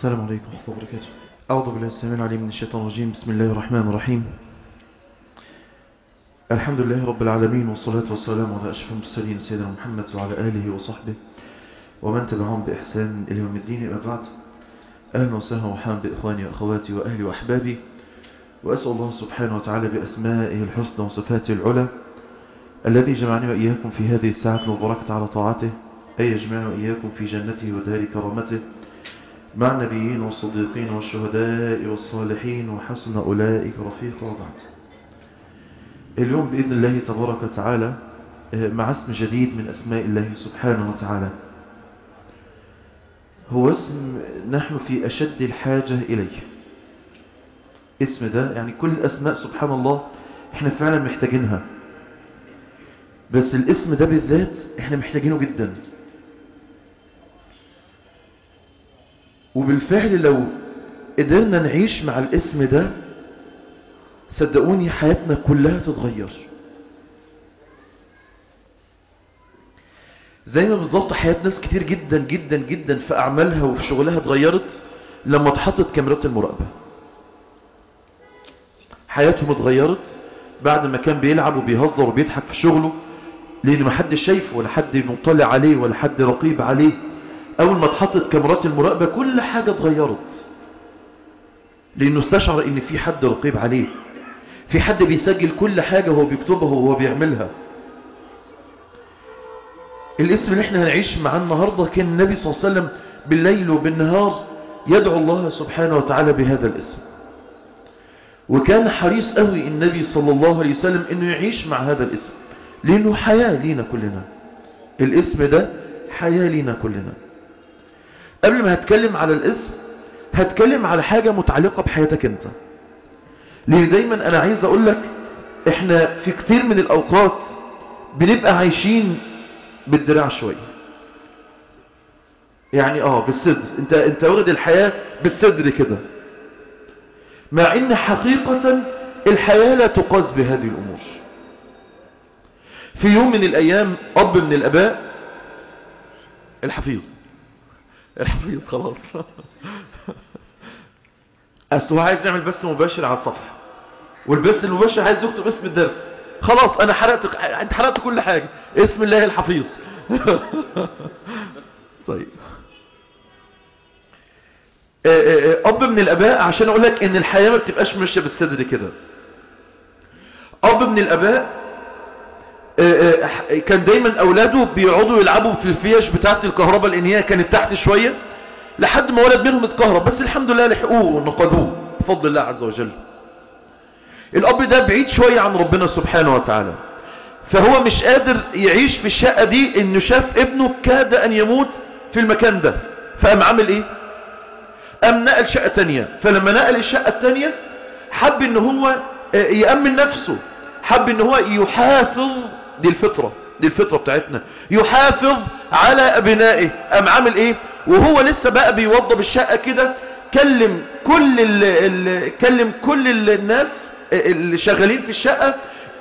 السلام عليكم ورحمة الله وبركاته. أعوذ بالله السميع العليم من الشيطان الرجيم. بسم الله الرحمن الرحيم. الحمد لله رب العالمين، والصلاة والسلام على أشرف المرسلين سيدنا محمد وعلى آله وصحبه ومن تبعهم بإحسان إلى يوم الدين. أما بعد، أهلا وسهلا ومرحبا بإخواني وأخواتي وأهلي وأحبابي، وأسأل الله سبحانه وتعالى بأسمائه الحسنى وصفاته العلى الذي جمعني وإياكم في هذه الساعة المباركة على طاعته أن يجمعنا وإياكم في جنته ودار كرامته مع النبيين والصديقين والشهداء والصالحين وحسن أولئك رفيقا. وبعد، اليوم بإذن الله تبارك وتعالى مع اسم جديد من أسماء الله سبحانه وتعالى، هو اسم نحن في أشد الحاجة إليه. اسم ده يعني كل الأسماء سبحان الله احنا فعلا محتاجينها، بس الاسم ده بالذات احنا محتاجينه جدا. وبالفعل لو قدرنا نعيش مع الاسم ده صدقوني حياتنا كلها تتغير، زي ما بالظبط حياة ناس كتير جدا جدا جدا في أعمالها وفي شغلها اتغيرت لما اتحطت كاميرات المراقبة. حياتهم اتغيرت بعد ما كان بيلعب وبيهزر وبيضحك في شغله، لأن ما حد شايفه ولا حد مطلع عليه ولا حد رقيب عليه. أول ما اتحطت كاميرات المراقبة كل حاجة اتغيرت، لأنه استشعر إن في حد رقيب عليه، في حد بيسجل كل حاجة هو بيكتبها وهو بيعملها. الاسم اللي احنا هنعيش معاه النهاردة كان النبي صلى الله عليه وسلم بالليل وبالنهار يدعو الله سبحانه وتعالى بهذا الاسم، وكان حريص قوي النبي صلى الله عليه وسلم انه يعيش مع هذا الاسم، لانه حياة لينا كلنا. الاسم ده حياة لينا كلنا. قبل ما هتكلم على الاسم هتكلم على حاجة متعلقة بحياتك انت، لان دايما انا عايز اقول لك احنا في كتير من الاوقات بنبقى عايشين بالدراع شوية، يعني بالصدر، انت واخد الحياة بالصدر كده، مع ان حقيقة الحياة لا تقاس بهذه الامور. في يوم من الايام اب من الاباء، الحفيظ خلاص اصل هو عايز يعمل بث مباشر على الصفحة، والبث المباشر عايز يكتب اسم الدرس. خلاص انا انت حرقت كل حاجة، اسم الله الحفيظ طيب، اب من الاباء، عشان اقول لك ان الحياة ما بتبقاش ماشية بالصدر كده. اب من الاباء كان دايما اولاده بيقعدوا يلعبوا في الفيش بتاعه الكهرباء، لان هي كانت تحت شوية، لحد ما ولد منهم اتكهرب، بس الحمد لله لحقوه ونقذوه بفضل الله عز وجل. الاب ده بعيد شوية عن ربنا سبحانه وتعالى، فهو مش قادر يعيش في الشقة دي، انه شاف ابنه كاد ان يموت في المكان ده، فقام عامل ايه؟ قام نقل شقة تانية. فلما نقل الشقة التانية حب ان هو يأمن نفسه، حب ان هو يحافظ، دي الفطرة بتاعتنا، يحافظ على ابنائه. قام عامل ايه؟ وهو لسه بقى بيوضب الشقة كده، كلم كل الناس اللي شغالين في الشقة،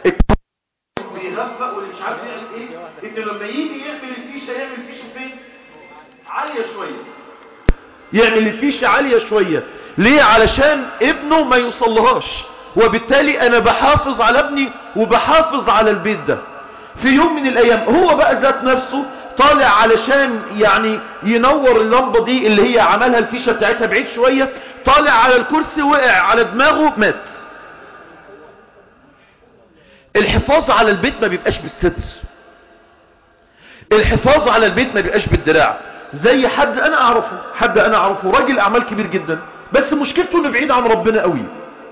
بيغفق واللي مش عارف يعمل ايه، انه لما يجي يعمل الفيشة يعمل الفيشة فين؟ عالية شوية، يعمل الفيشة عالية شوية. ليه؟ علشان ابنه ما يوصلهاش، وبالتالي انا بحافظ على ابني وبحافظ على البيت ده. في يوم من الايام هو بقى ذات نفسه طالع علشان يعني ينور اللمبة دي اللي هي عملها الفيشة بتاعتها بعيد شوية، طالع على الكرسي وقع على دماغه مات. الحفاظ على البيت ما بيبقاش بالصدر، الحفاظ على البيت ما بيبقاش بالدراع. زي حد انا اعرفه راجل اعمال كبير جدا، بس مشكلته انه بعيد عن ربنا قوي،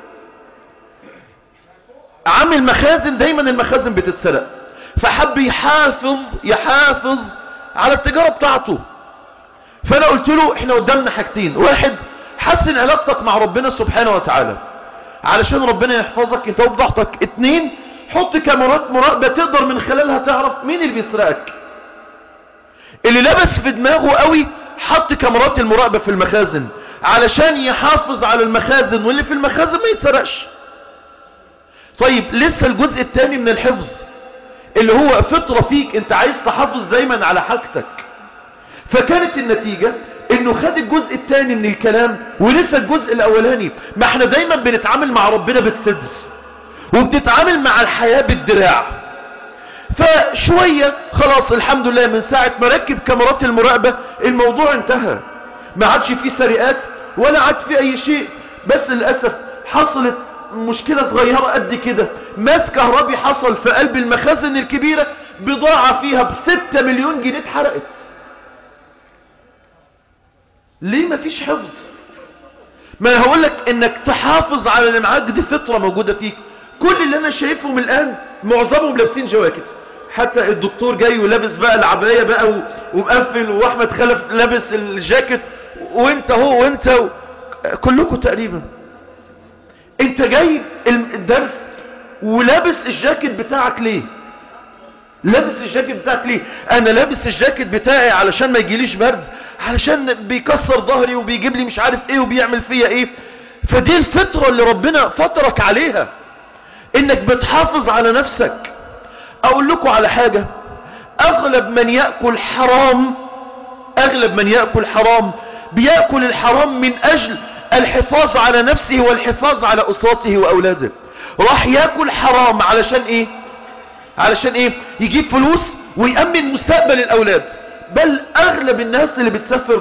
عامل مخازن، دايما المخازن بتتسرق، فحب يحافظ على التجارة بتاعته. فانا قلت له احنا قدامنا حاجتين: واحد، حسن علاقتك مع ربنا سبحانه وتعالى علشان ربنا يحفظك انت وبضغطك. 2، حط كاميرات مراقبة تقدر من خلالها تعرف مين اللي بيسرقك. اللي لبس في دماغه قوي حط كاميرات المراقبة في المخازن علشان يحافظ على المخازن، واللي في المخازن ما يتسرقش. طيب لسه الجزء الثاني من الحفظ اللي هو فطرة فيك، انت عايز تحافظ دايما على حاجتك. فكانت النتيجة انه خد الجزء الثاني من الكلام ونسى الجزء الاولاني. ما احنا دايما بنتعامل مع ربنا بالسدس وبنتعامل مع الحياة بالدراع. فشوية خلاص الحمد لله من ساعة ما ركب كاميرات المراقبة الموضوع انتهى، ما عادش فيه سرقات ولا عاد فيه اي شيء. بس للأسف حصلت مشكلة صغيرة قد كده، ماس كهربي حصل في قلب المخازن الكبيرة، بضاعة فيها ب6 مليون جنيه اتحرقت. ليه؟ ما فيش حفظ. ما انا هقول لك انك تحافظ على اللي معاك، دي فطرة موجودة فيك. كل اللي انا شايفهم الان معظمهم لابسين جواكت، حتى الدكتور جاي ولابس بقى العباية بقى ومقفل، واحمد خلف لابس الجاكيت، وانت هو وانت كلكم تقريبا. انت جاي الدرس ولابس الجاكيت بتاعك ليه؟ لابس الجاكيت بتاعك ليه؟ انا لابس الجاكيت بتاعي علشان ما يجيليش برد، علشان بيكسر ظهري وبيجيب لي مش عارف ايه وبيعمل فيا ايه. فدي الفطرة اللي ربنا فطرك عليها، انك بتحافظ على نفسك. اقول لكم على حاجة، اغلب من يأكل حرام بيأكل الحرام من اجل الحفاظ على نفسه والحفاظ على اسرته واولاده. راح يأكل حرام علشان ايه؟ يجيب فلوس ويأمن مستقبل الاولاد. بل اغلب الناس اللي بتسافر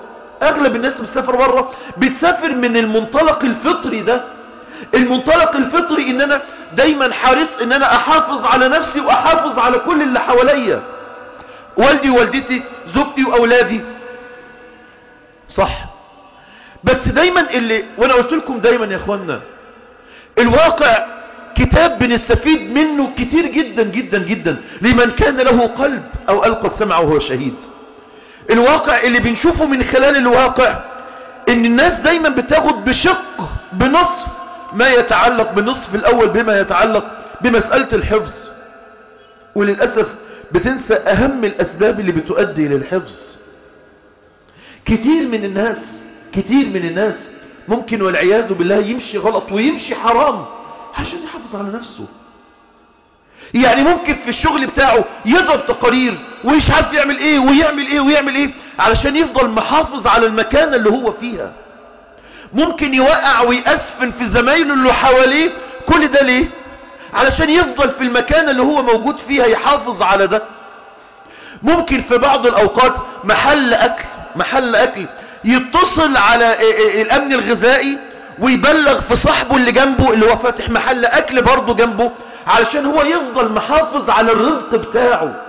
بره بتسافر من المنطلق الفطري ده. المنطلق الفطري ان انا دايما حريص ان انا احافظ على نفسي واحافظ على كل اللي حواليا، والدي ووالدتي، زوجتي واولادي، صح. بس دايما وانا قلت لكم دايما يا اخوانا، الواقع كتاب بنستفيد منه كتير جدا جدا جدا لمن كان له قلب او القى السمع وهو شهيد. الواقع اللي بنشوفه من خلال الواقع ان الناس دايما بتاخد بشق بنصف ما يتعلق بالنصف الاول بما يتعلق بمسألة الحفظ، وللأسف بتنسى اهم الاسباب اللي بتؤدي للحفظ. كتير من الناس ممكن والعياذ بالله يمشي غلط ويمشي حرام عشان يحافظ على نفسه. يعني ممكن في الشغل بتاعه يضرب تقارير ومش عارف يعمل ايه ويعمل ايه علشان يفضل محافظ على المكان اللي هو فيها. ممكن يوقع ويأسفن في زمايله اللي حواليه، كل ده ليه؟ علشان يفضل في المكان اللي هو موجود فيها يحافظ على ده. ممكن في بعض الأوقات محل أكل يتصل على الأمن الغذائي ويبلغ في صاحبه اللي جنبه اللي هو فاتح محل أكل برضه جنبه، علشان هو يفضل محافظ على الرزق بتاعه.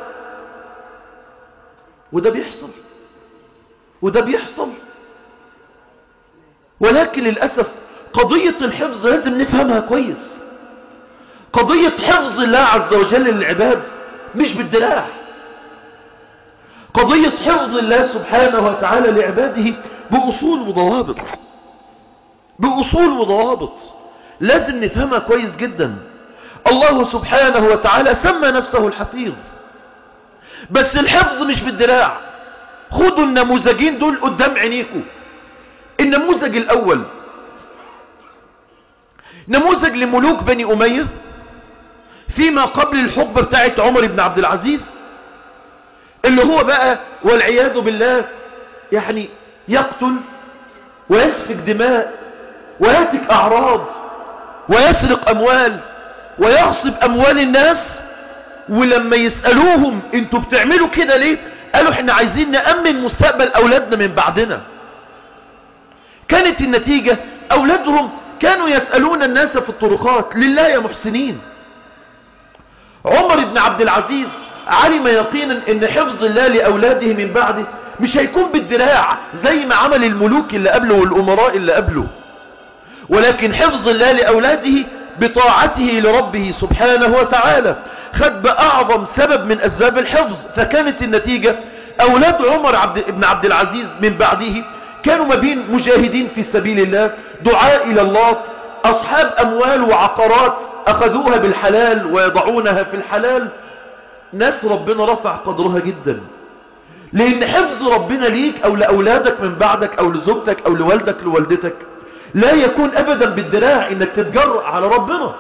وده بيحصل. ولكن للأسف قضية الحفظ لازم نفهمها كويس. قضية حفظ الله عز وجل للعباد مش بالدراع. قضية حفظ الله سبحانه وتعالى لعباده بأصول وضوابط لازم نفهمها كويس جدا. الله سبحانه وتعالى سمى نفسه الحفيظ، بس الحفظ مش بالدراع. خدوا النموذجين دول قدام عينيكم. النموذج الأول نموذج لملوك بني أمية فيما قبل الحقبة بتاعت عمر بن عبد العزيز، اللي هو بقى والعياذ بالله يعني يقتل ويسفك دماء ويهتك أعراض ويسرق أموال ويغصب أموال الناس. ولما يسألوهم انتوا بتعملوا كده ليه؟ قالوا احنا عايزين نأمن مستقبل أولادنا من بعدنا. كانت النتيجة أولادهم كانوا يسألون الناس في الطرقات لله يا محسنين. عمر بن عبد العزيز علم يقينا ان حفظ الله لأولاده من بعده مش هيكون بالدراع زي ما عمل الملوك اللي قبله والأمراء اللي قبله، ولكن حفظ الله لأولاده بطاعته لربه سبحانه وتعالى. خد بأعظم سبب من أسباب الحفظ. فكانت النتيجة أولاد عمر بن عبد العزيز من بعده كانوا ما بين مجاهدين في سبيل الله، دعاء إلى الله، أصحاب أموال وعقارات أخذوها بالحلال ويضعونها في الحلال. ناس ربنا رفع قدرها جدا، لأن حفظ ربنا ليك أو لأولادك من بعدك أو لزوجتك أو لوالدك لوالدتك لا يكون أبدا بالدراع إنك تتجرأ على ربنا،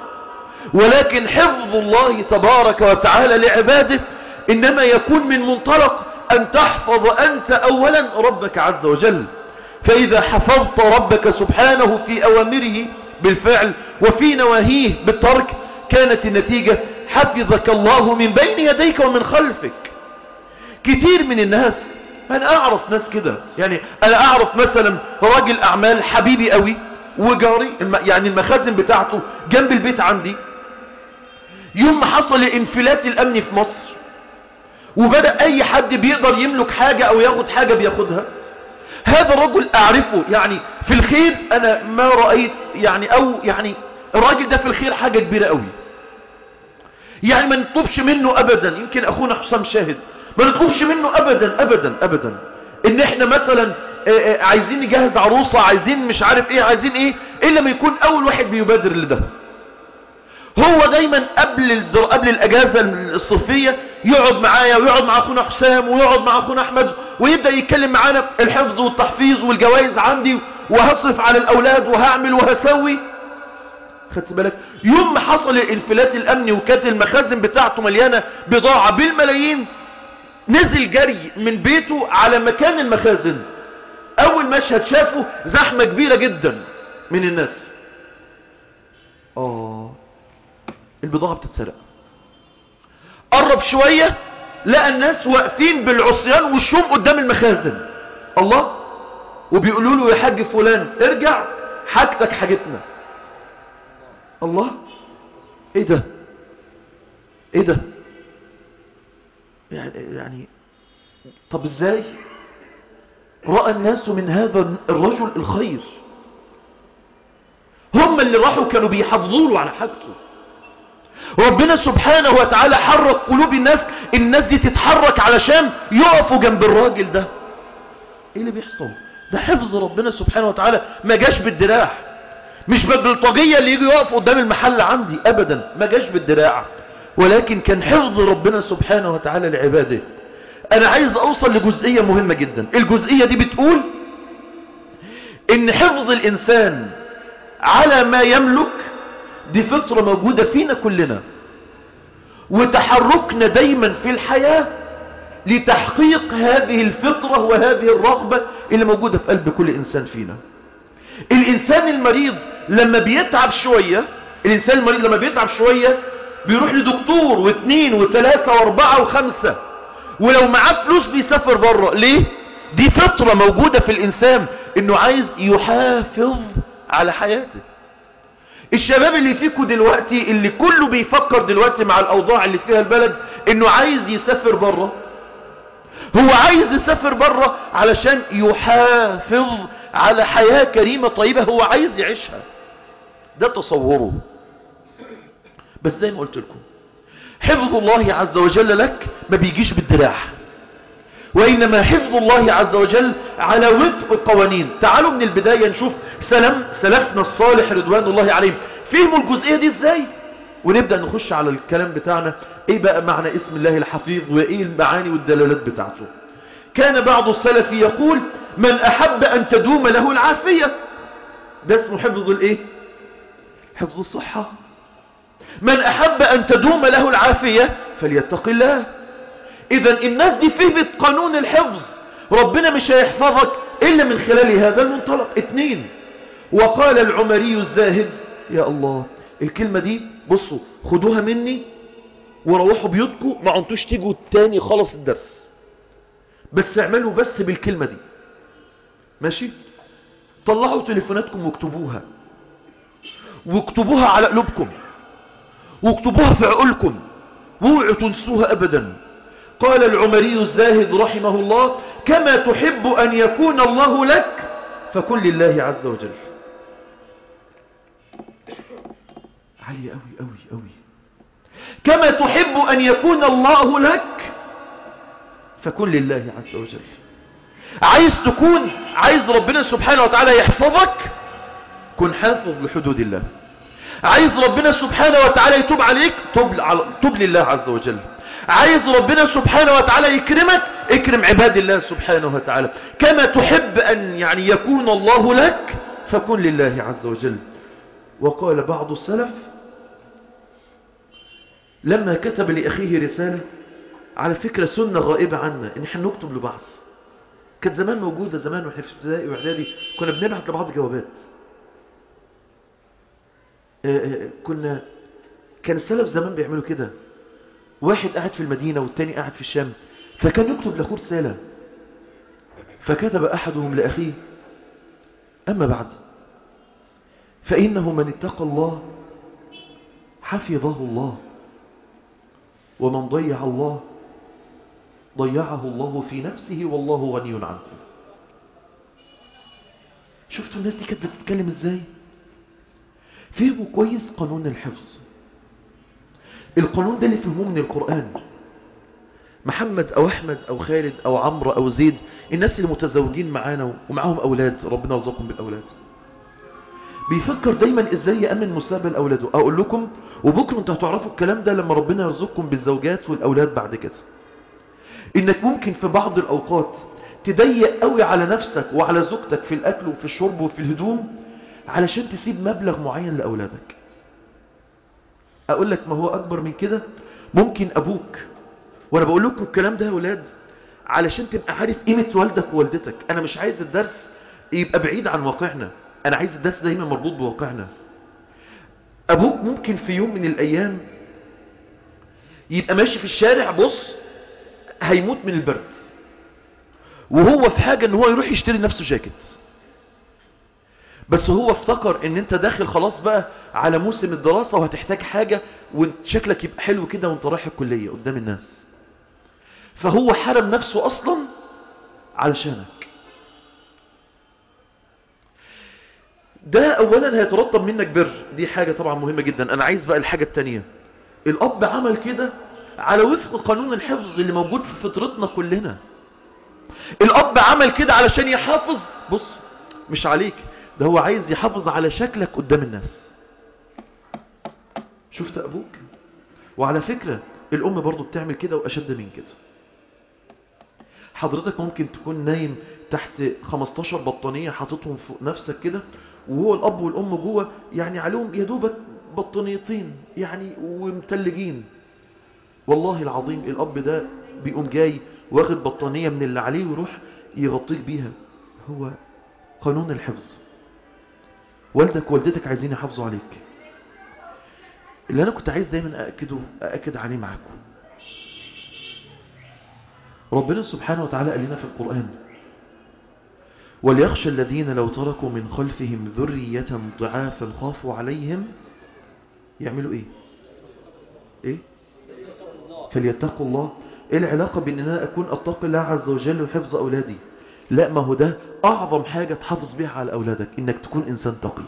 ولكن حفظ الله تبارك وتعالى لعباده إنما يكون من منطلق أن تحفظ أنت أولا ربك عز وجل. فإذا حفظت ربك سبحانه في أوامره بالفعل وفي نواهيه بالترك كانت النتيجة حفظك الله من بين يديك ومن خلفك. كتير من الناس، أنا أعرف ناس كده، يعني أنا أعرف مثلا راجل أعمال حبيبي قوي وجاري، يعني المخازن بتاعته جنب البيت عندي. يوم ما حصل الانفلات الأمني في مصر وبدأ أي حد بيقدر يملك حاجة أو ياخد حاجة بياخدها، هذا الرجل أعرفه يعني في الخير أنا ما رأيت يعني، أو يعني الراجل ده في الخير حاجة كبيرة قوي، يعني ما نطلبش منه أبدا. يمكن أخونا حسام شاهد، ما نطلبش منه أبدا أبدا أبدا إن إحنا مثلا عايزين نجهز عروسة، عايزين مش عارف إيه، عايزين إيه، إلا ما يكون أول واحد بيبادر لده. هو دايما قبل الأجازة الصيفية يقعد معايا ويقعد مع أخونا حسام ويقعد مع أخونا أحمد ويبدأ يتكلم معانا الحفظ والتحفيظ والجوائز عندي وهصرف على الأولاد وهعمل وهسوي. خدت بالك؟ يوم ما حصل الانفلات الأمني وكانت المخازن بتاعته مليانة بضاعة بالملايين، نزل جري من بيته على مكان المخازن. أول مشهد شافه زحمة كبيرة جدا من الناس. البضاعة بتتسرق. قرب شوية لقى الناس واقفين بالعصيان والشوم قدام المخازن، الله، وبيقولوا له يا حاج فلان ارجع حاجتك حاجتنا. الله، ايه ده، ايه ده، يعني طب ازاي رأى الناس من هذا الرجل الخير؟ هم اللي راحوا كانوا بيحافظوا له على حاجته. ربنا سبحانه وتعالى حرك قلوب الناس دي تتحرك علشان يقفوا جنب الراجل ده. ايه اللي بيحصل ده؟ حفظ ربنا سبحانه وتعالى. ما جاش بالدراع، مش بالبلطجية اللي يجي يقف قدام المحل عندي ابدا، ما جاش بالدراع، ولكن كان حفظ ربنا سبحانه وتعالى لعباده. انا عايز اوصل لجزئية مهمة جدا. الجزئية دي بتقول ان حفظ الانسان على ما يملك دي فطرة موجودة فينا كلنا، وتحركنا دايما في الحياة لتحقيق هذه الفطرة وهذه الرغبة اللي موجودة في قلب كل إنسان فينا. الإنسان المريض لما بيتعب شوية بيروح لدكتور واثنين وثلاثة واربعة وخمسة، ولو معاه فلوس بيسافر بره. ليه؟ دي فطرة موجودة في الإنسان انه عايز يحافظ على حياته. الشباب اللي فيكم دلوقتي اللي كله بيفكر دلوقتي مع الأوضاع اللي فيها البلد انه عايز يسافر بره، هو عايز يسافر بره علشان يحافظ على حياة كريمة طيبة هو عايز يعيشها. ده تصوره. بس زي ما قلت لكم حفظ الله عز وجل لك ما بيجيش بالدراع، وإنما حفظ الله عز وجل على وفق قوانين. تعالوا من البداية نشوف سلفنا الصالح رضوان الله عليهم فهموا الجزئية دي ازاي، ونبدأ نخش على الكلام بتاعنا. ايه بقى معنى اسم الله الحفيظ وايه المعاني والدلالات بتاعته؟ كان بعض السلف يقول من أحب أن تدوم له العافية، ده اسمه حفظ الايه؟ حفظ الصحة. من أحب أن تدوم له العافية فليتق الله. إذا الناس دي فهمت قانون الحفظ. ربنا مش هيحفظك إلا من خلال هذا المنطلق. 2. وقال العمري الزاهد، يا الله الكلمة دي بصوا خدوها مني وروحوا بيوتكم ما عنتوش تيجوا تاني خلص الدرس، بس اعملوا بس بالكلمة دي ماشي. طلعوا تليفوناتكم واكتبوها، واكتبوها على قلوبكم، واكتبوها في عقولكم، واوعوا تنسوها أبدا. قال العمري الزاهد رحمه الله كما تحب أن يكون الله لك فكن لله عز وجل. عالية أوي أوي أوي. كما تحب أن يكون الله لك فكن لله عز وجل. عايز ربنا سبحانه وتعالى يحفظك، كن حافظ لحدود الله. عايز ربنا سبحانه وتعالى يتوب عليك، توب لله عز وجل. عايز ربنا سبحانه وتعالى يكرمك، اكرم عباد الله سبحانه وتعالى. كما تحب أن يكون الله لك فكن لله عز وجل. وقال بعض السلف لما كتب لأخيه رسالة على فكرة سنة غائبة عنا ان احنا نكتب لبعض. كانت زمان موجودة، زمان واحنا في ابتدائي واعدادي كنا بنبعت لبعض جوابات. كان السلف زمان بيعملوا كده، واحد قاعد في المدينة والتاني قاعد في الشام، فكان يكتب لأخوه رسالة، فكتب أحدهم لأخيه: أما بعد فإنه من اتقى الله حفظه الله، ومن ضيع الله ضيعه الله في نفسه والله غني عنكم. شفتوا الناس دي كانت بتتكلم ازاي؟ فهموا كويس قانون الحفظ. القانون ده اللي فهموه من القرآن. محمد او احمد او خالد او عمرو او زيد، الناس اللي متزوجين معانا ومعاهم اولاد، ربنا يرزقهم بالاولاد، بيفكر دايما ازاي يأمن مستقبل اولاده. اقول لكم وبكره انتوا هتعرفوا الكلام ده لما ربنا يرزقكم بالزوجات والاولاد بعد كده، انك ممكن في بعض الاوقات تضيق قوي على نفسك وعلى زوجتك في الاكل وفي الشرب وفي الهدوم علشان تسيب مبلغ معين لاولادك. اقول لك ما هو اكبر من كده. ممكن ابوك، وانا بقول لكم الكلام ده يا اولاد علشان تبقى عارف قيمة والدك ووالدتك. انا مش عايز الدرس يبقى بعيد عن واقعنا، انا عايز الدرس دايما مربوط بواقعنا. ابوك ممكن في يوم من الايام يبقى ماشي في الشارع، بص هيموت من البرد، وهو في حاجة ان هو يروح يشتري نفسه جاكيت، بس هو افتكر ان انت داخل خلاص بقى على موسم الدراسة وهتحتاج حاجة وشكلك يبقى حلو كده وانت رايح الكلية قدام الناس، فهو حرم نفسه اصلا علشانك. ده اولا هيترتب منك بر، دي حاجة طبعا مهمة جدا. انا عايز بقى الحاجة التانية. الاب عمل كده على وفق قانون الحفظ اللي موجود في فطرتنا كلنا. الاب عمل كده علشان يحافظ، بص مش عليك، ده هو عايز يحافظ على شكلك قدام الناس. شفت ابوك؟ وعلى فكرة الام برضو بتعمل كده واشد من كده. حضرتك ممكن تكون نايم تحت 15 بطانية حاططهم فوق نفسك كده، وهو الاب والام جوه يعني عليهم يدوبك بطانيتين يعني ومتلجين. والله العظيم الاب ده بيقوم جاي واخد بطانية من اللي عليه ويروح يغطيك بيها. هو قانون الحفظ. والدك ووالدتك عايزين يحافظوا عليك. اللي انا كنت عايز دايما أأكد عليه معاكم، ربنا سبحانه وتعالى قال لنا في القرآن: وليخشى الذين لو تركوا من خلفهم ذرية ضعافا خافوا عليهم يعملوا ايه؟ فليتقوا الله. ايه العلاقة بان انا اكون اتقي الله عز وجل وحفظ اولادي؟ لا، ما هو ده اعظم حاجة تحافظ بيها على اولادك، انك تكون انسان تقي.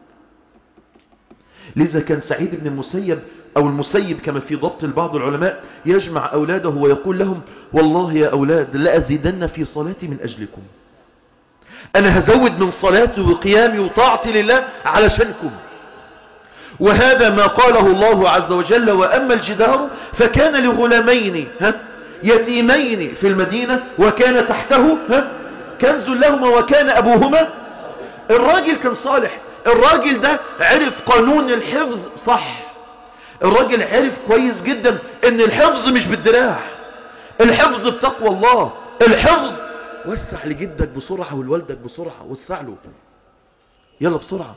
لذا كان سعيد بن المسيب او المسيب كما في ضبط البعض العلماء يجمع اولاده ويقول لهم: والله يا اولاد لأزيدن في صلاتي من اجلكم، انا هزود من صلاتي وقيامي وطاعتي لله علشانكم. وهذا ما قاله الله عز وجل: وأما الجدار فكان لغلامين يتيمين في المدينة وكان تحته كنز لهما وكان أبوهما. الراجل كان صالح، الراجل ده عرف قانون الحفظ صح. الراجل عرف كويس جدا ان الحفظ مش بالدراع، الحفظ بتقوى الله. الحفظ وسع لجدك بسرعة ولوالدك بسرعة، وسع له يلا بسرعة.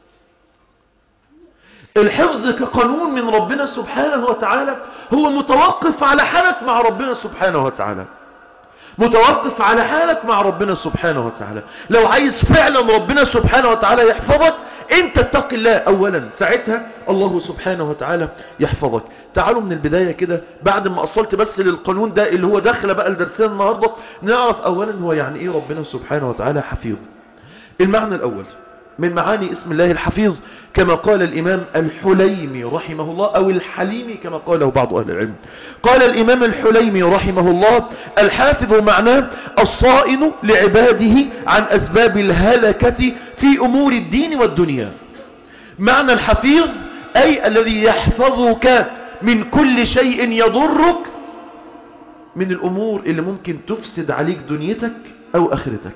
الحفظ كقانون من ربنا سبحانه وتعالى هو متوقف على حالك مع ربنا سبحانه وتعالى، متوقف على حالك مع ربنا سبحانه وتعالى. لو عايز فعلا ربنا سبحانه وتعالى يحفظك، انت اتق الله اولا، ساعتها الله سبحانه وتعالى يحفظك. تعالوا من البداية كده بعد ما أصلت بس للقانون ده اللي هو داخل بقى لدرسنا النهاردة، نعرف اولا هو يعني ايه ربنا سبحانه وتعالى حفيظ. المعنى الاول من معاني اسم الله الحفيظ كما قال الإمام الحليمي رحمه الله، أو الحليمي كما قاله بعض أهل العلم. قال الإمام الحليمي رحمه الله: الحافظ معناه الصائن لعباده عن أسباب الهلكة في أمور الدين والدنيا. معنى الحفيظ أي الذي يحفظك من كل شيء يضرك من الأمور اللي ممكن تفسد عليك دنيتك أو آخرتك،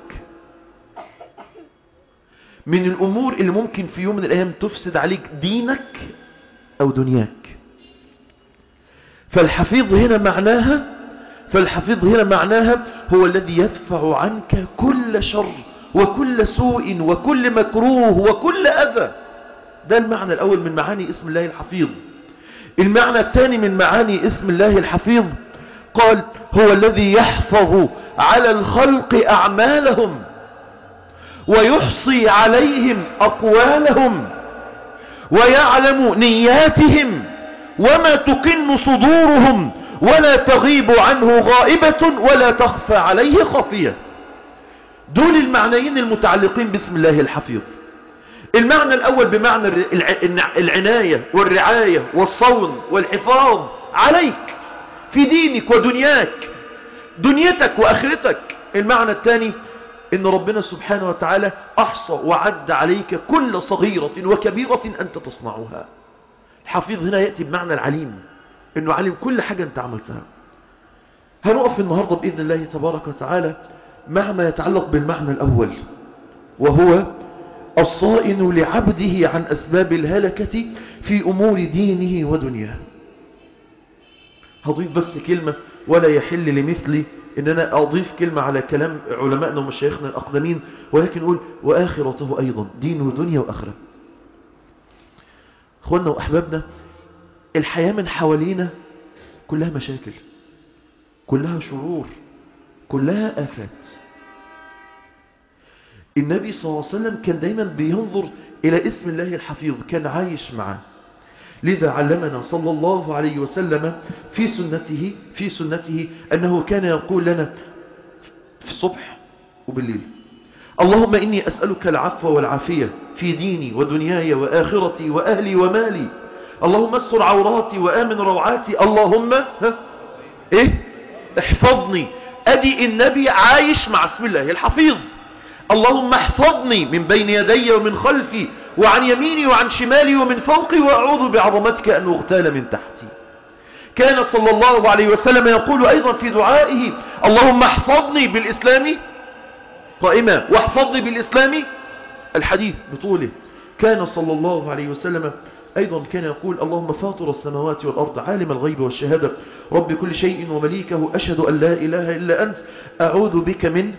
من الأمور اللي ممكن في يوم من الأيام تفسد عليك دينك أو دنياك. فالحفيظ هنا معناها فالحفيظ هنا معناها هو الذي يدفع عنك كل شر وكل سوء وكل مكروه وكل أذى. ده المعنى الأول من معاني اسم الله الحفيظ. المعنى الثاني من معاني اسم الله الحفيظ قال هو الذي يحفظ على الخلق أعمالهم ويحصي عليهم أقوالهم ويعلم نياتهم وما تكن صدورهم ولا تغيب عنه غائبة ولا تخفى عليه خافية. دول المعنيين المتعلقين باسم الله الحفيظ. المعنى الأول بمعنى العناية والرعاية والصون والحفاظ عليك في دينك ودنياك، دنيتك وآخرتك. المعنى الثاني إن ربنا سبحانه وتعالى أحصى وعد عليك كل صغيرة وكبيرة أنت تصنعها. الحفيظ هنا يأتي بمعنى العليم، إنه علم كل حاجة أنت عملتها. هنقف النهاردة بإذن الله تبارك وتعالى مع ما يتعلق بالمعنى الأول، وهو الصائن لعبده عن أسباب الهلكة في أمور دينه ودنياه. هضيف بس كلمة، ولا يحل لمثلي إن أنا أضيف كلمة على كلام علماءنا ومشايخنا الأقدمين، ولكن نقول وآخرته أيضا، دين ودنيا وآخرة. أخوانا وأحبابنا، الحياة من حوالينا كلها مشاكل، كلها شرور، كلها آفات. النبي صلى الله عليه وسلم كان دايما بينظر إلى اسم الله الحفيظ، كان عايش معه. لذا علمنا صلى الله عليه وسلم في سنته أنه كان يقول لنا في الصبح وبالليل: اللهم إني أسألك العفو والعافية في ديني ودنياي وآخرتي وأهلي ومالي. اللهم استر عوراتي وآمن روعاتي. اللهم احفظني. أدي النبي عايش مع اسم الله الحفيظ. اللهم احفظني من بين يدي ومن خلفي وعن يميني وعن شمالي ومن فوقي، وأعوذ بعظمتك أن أغتال من تحتي. كان صلى الله عليه وسلم يقول أيضا في دعائه: اللهم احفظني بالإسلام قائما واحفظني بالإسلام. الحديث بطوله. كان صلى الله عليه وسلم أيضا كان يقول: اللهم فاطر السماوات والأرض عالم الغيب والشهادة رب كل شيء ومليكه أشهد أن لا إله إلا أنت أعوذ بك من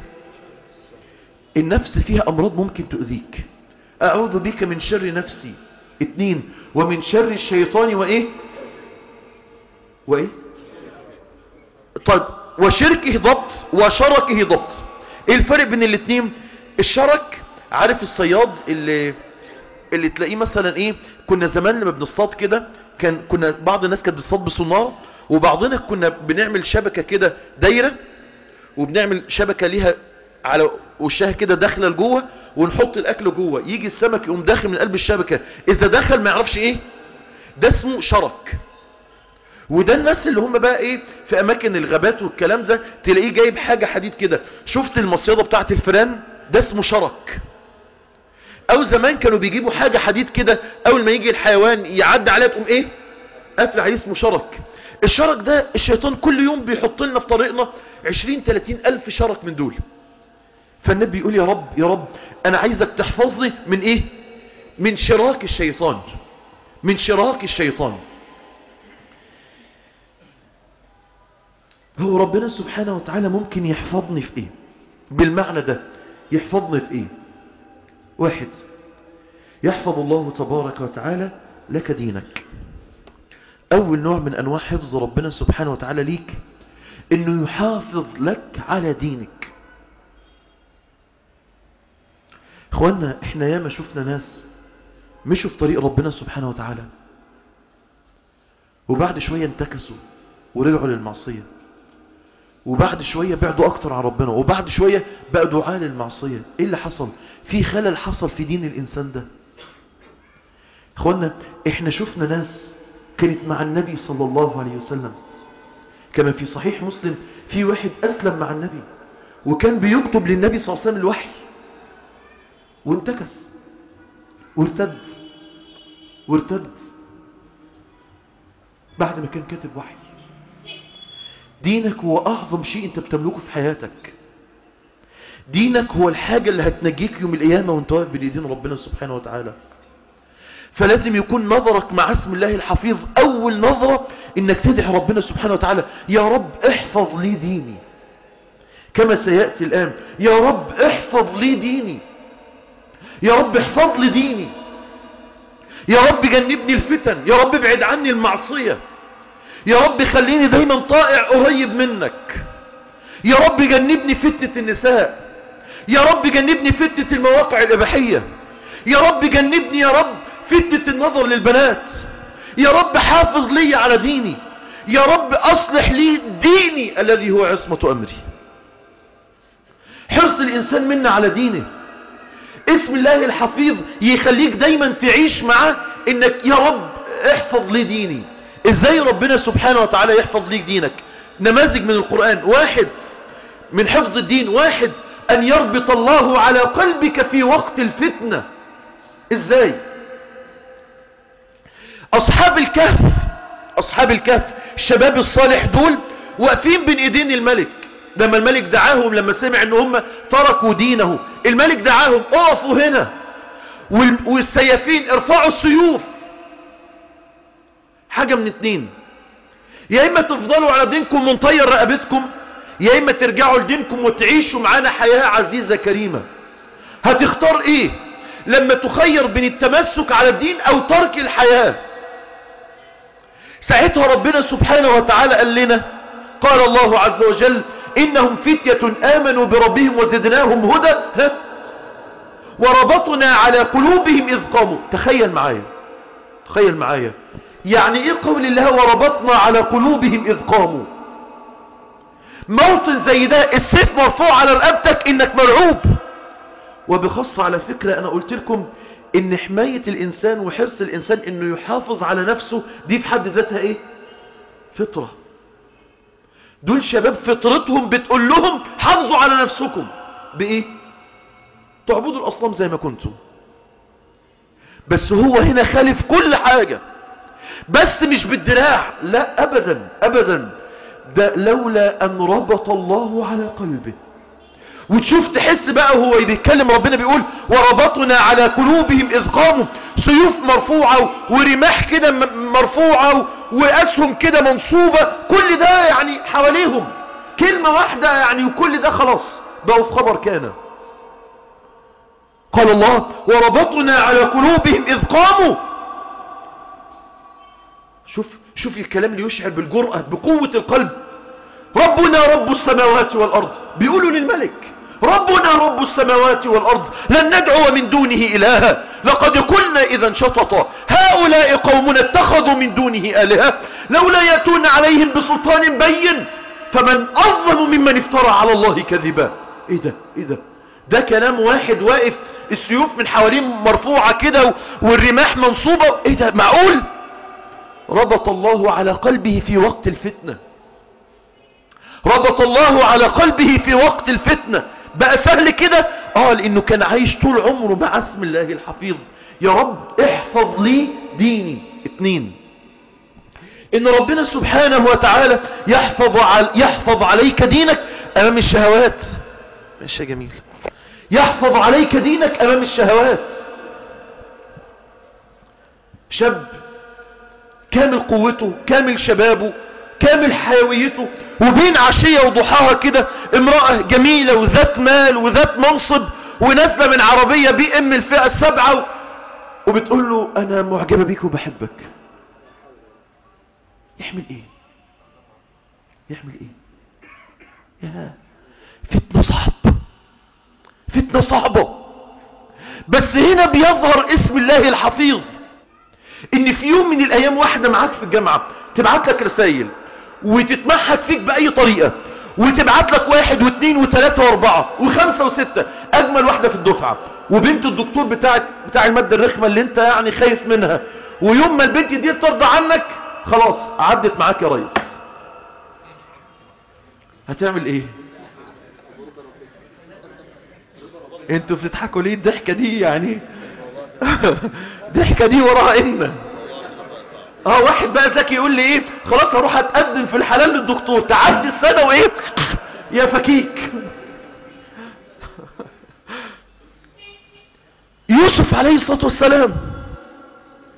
النفس فيها أمراض ممكن تؤذيك. أعوذ بك من شر نفسي. 2 ومن شر الشيطان وإيه طيب وشركه ضبط وشركه ضبط. إيه الفرق بين الاثنين؟ الشرك، عارف الصياد اللي تلاقيه مثلا كنا زمان لما بنصطاد كده كنا بعض الناس كانت بتصطاد بصنارة، وبعضنا كنا بنعمل شبكة كده دايرة، وبنعمل شبكة ليها على وشها كده داخله لجوه، ونحط الاكل جوه، يجي السمك يقوم داخل من قلب الشبكه، اذا دخل ما يعرفش ده اسمه شرك. وده الناس اللي هم بقى في اماكن الغابات والكلام ده، تلاقيه جايب حاجه حديد كده، شفت المصيده بتاعت الفيران، ده اسمه شرك. او زمان كانوا بيجيبوا حاجه حديد كده، اول ما يجي الحيوان يعدي عليها تقوم قافله عليه، اسمه شرك. الشرك ده الشيطان كل يوم بيحط لنا في طريقنا 20-30 الف شرك من دول. فالنبي يقول: يا رب يا رب أنا عايزك تحفظني من من شراك الشيطان، من شراك الشيطان. هو ربنا سبحانه وتعالى ممكن يحفظني في بالمعنى ده يحفظني في 1 يحفظ الله تبارك وتعالى لك دينك. أول نوع من أنواع حفظ ربنا سبحانه وتعالى ليك إنه يحافظ لك على دينك. اخوانا، احنا ياما شفنا ناس مشوا في طريق ربنا سبحانه وتعالى، وبعد شوية انتكسوا ورجعوا للمعصية، وبعد شوية بعدوا اكتر عن ربنا، وبعد شوية بقوا دعاء للمعصية. ايه اللي حصل؟ في خلل حصل في دين الانسان ده. اخوانا، احنا شفنا ناس كانت مع النبي صلى الله عليه وسلم، كما في صحيح مسلم في واحد اسلم مع النبي وكان بيكتب للنبي صلى الله عليه وسلم الوحي، وانتكس وارتد بعد ما كان كاتب وحي. دينك هو أعظم شيء أنت بتملكه في حياتك. دينك هو الحاجة اللي هتنجيك يوم القيامة وانت واقف بين ايدين ربنا سبحانه وتعالى. فلازم يكون نظرك مع اسم الله الحفيظ اول نظرة انك تدعي ربنا سبحانه وتعالى يا رب احفظ لي ديني، كما سيأتي الآن. يا رب احفظ لي ديني، يا رب احفظ لي ديني، يا رب جنبني الفتن، يا رب ابعد عني المعصية، يا رب خليني دايما طائع قريب منك، يا رب جنبني فتنة النساء، يا رب جنبني فتنة المواقع الإباحية، يا رب جنبني يا رب فتنة النظر للبنات، يا رب حافظ لي على ديني، يا رب أصلح لي ديني الذي هو عصمة أمري. حرص الإنسان منا على دينه. اسم الله الحفيظ يخليك دايما تعيش معه انك يا رب احفظ لي ديني. ازاي ربنا سبحانه وتعالى يحفظ ليك دينك؟ نماذج من القرآن. واحد من حفظ الدين، واحد ان يربط الله على قلبك في وقت الفتنة. ازاي؟ اصحاب الكهف الشباب الصالح دول واقفين بين ايدين الملك. لما الملك دعاهم، لما سمع ان هم تركوا دينه، الملك دعاهم اقفوا هنا، والسيافين ارفعوا السيوف. حاجة من اتنين، يا اما تفضلوا على دينكم منطير رقبتكم، يا اما ترجعوا لدينكم وتعيشوا معانا حياة عزيزة كريمة. هتختار ايه لما تخير بين التمسك على الدين او ترك الحياة؟ ساعتها ربنا سبحانه وتعالى قال لنا، قال الله عز وجل إنهم فتية آمنوا بربهم وزدناهم هدى وربطنا على قلوبهم إذ قاموا. تخيل معايا يعني إيه قول الله وربطنا على قلوبهم إذ قاموا؟ موطن زي ده السيف مرفوع على رقبتك إنك مرعوب. وبخاصة على فكرة أنا قلت لكم إن حماية الإنسان وحرص الإنسان إنه يحافظ على نفسه دي في حد ذاتها إيه؟ فطرة. دول شباب فطرتهم بتقول لهم حافظوا على نفسكم. بإيه؟ تعبدوا الأصنام زي ما كنتم. بس هو هنا خالف كل حاجة، بس مش بالدراع، لا أبدا أبدا، ده لولا أن ربط الله على قلبه. وتشوف تحس بقى وهو بيتكلم ربنا بيقول وربطنا على قلوبهم إذ قاموا، سيوف مرفوعة ورماح كده مرفوعة وأسهم كده منصوبة، كل ده يعني حواليهم كلمة واحدة يعني، وكل ده خلاص بقوا في خبر كان. قال الله وربطنا على قلوبهم إذ قاموا. شوف الكلام اللي يشعر بالجرأة بقوة القلب. ربنا رب السماوات والأرض، بيقولوا للملك ربنا رب السماوات والأرض لن ندعو من دونه إلها لقد قلنا إذا شططا هؤلاء قومنا اتخذوا من دونه آلهة لولا يأتون عليهم بسلطان بين فمن أظلم ممن افترى على الله كذبا. ايه ده ده كلام واحد واقف السيوف من حواليه مرفوعة كده والرماح منصوبة. ايه ده معقول؟ ربط الله على قلبه في وقت الفتنة، ربط الله على قلبه في وقت الفتنة. بقى سهل كده؟ لانه كان عايش طول عمره مع اسم الله الحفيظ. يا رب احفظ لي ديني. 2 ان ربنا سبحانه وتعالى يحفظ عليك دينك امام الشهوات. ماشي يا جميل. يحفظ عليك دينك امام الشهوات. شاب كامل قوته، كامل شبابه، كامل حيويته، وبين عشية وضحاها كده امرأة جميلة وذات مال وذات منصب ونازلة من عربية BM الفئة السبعة وبتقول له انا معجبة بيك وبحبك. يعمل ايه؟ يا فتنة صعبة. بس هنا بيظهر اسم الله الحفيظ. ان في يوم من الايام واحدة معاك في الجامعة تبعت لك رسائل وتتمحك فيك بأي طريقة وتبعت لك 1 و2 و3 و4 و5 و6 أجمل واحدة في الدفعة وبنت الدكتور بتاع المادة الرخمة اللي انت يعني خايف منها، ويوم ما البنت دي ترضى عنك خلاص عدت معاك يا ريس. هتعمل ايه؟ انتوا بتضحكوا ليه الضحكة دي يعني؟ ضحكة دي وراها ان واحد بقى ذكي يقول لي ايه خلاص هروح اتقدم في الحلال للدكتور، تعدي السنة وايه يا فكيك. يوسف عليه الصلاة والسلام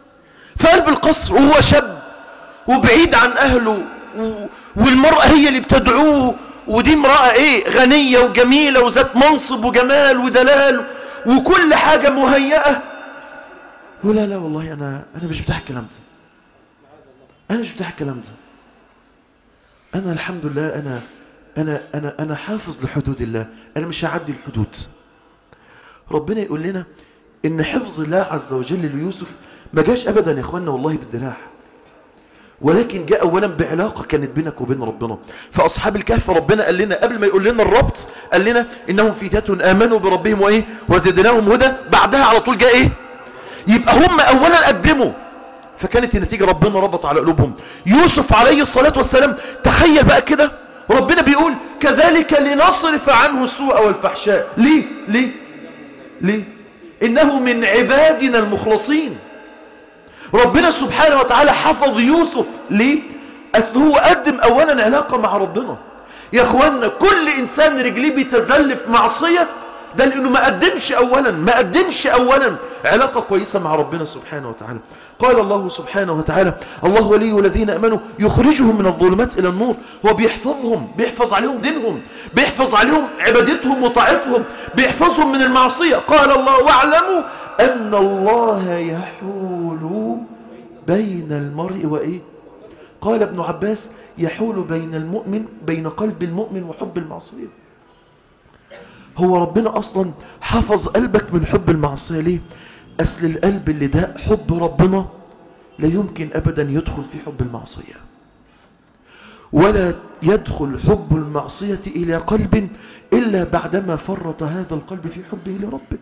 قلب القصر وهو شاب وبعيد عن اهله والمرأة هي اللي بتدعوه، ودي امرأة ايه غنية وجميلة وذات منصب وجمال ودلال وكل حاجة مهيئة. لا لا والله انا مش بتاع الكلام ده، انا مش بتاع الكلام ده، انا الحمد لله انا حافظ لحدود الله، انا مش هعدي الحدود. ربنا يقول لنا ان حفظ الله عز وجل ليوسف ما جاش ابدا يا اخواننا والله بالدراع، ولكن جاء اولا بعلاقة كانت بينك وبين ربنا. فاصحاب الكهف ربنا قال لنا قبل ما يقول لنا الربط قال لنا انهم فتاة امنوا بربهم وايه وزدناهم هدى، بعدها على طول جاء ايه؟ يبقى هم اولا قدموا، فكانت النتيجة ربنا ربط على قلوبهم. يوسف عليه الصلاة والسلام تخيل بقى كده ربنا بيقول كذلك لنصرف عنه السوء والفحشاء. ليه انه من عبادنا المخلصين. ربنا سبحانه وتعالى حفظ يوسف ليه؟ اصل هو قدم اولا علاقة مع ربنا. يا اخوانا كل انسان رجليه بيتزلف معصية ده لانه ما قدمش اولا علاقة كويسة مع ربنا سبحانه وتعالى. قال الله سبحانه وتعالى الله ولي الذين امنوا يخرجهم من الظلمات الى النور. هو بيحفظ عليهم دينهم، بيحفظ عليهم عبادتهم وطاعتهم، بيحفظهم من المعصية. قال الله واعلموا ان الله يحول بين المرء وايه؟ قال ابن عباس يحول بين قلب المؤمن وحب المعصية. هو ربنا اصلا حفظ قلبك من حب المعصية ليه؟ اصل القلب اللي ده حب ربنا لا يمكن ابدا يدخل في حب المعصية، ولا يدخل حب المعصية الى قلب الا بعدما فرط هذا القلب في حبه لربه.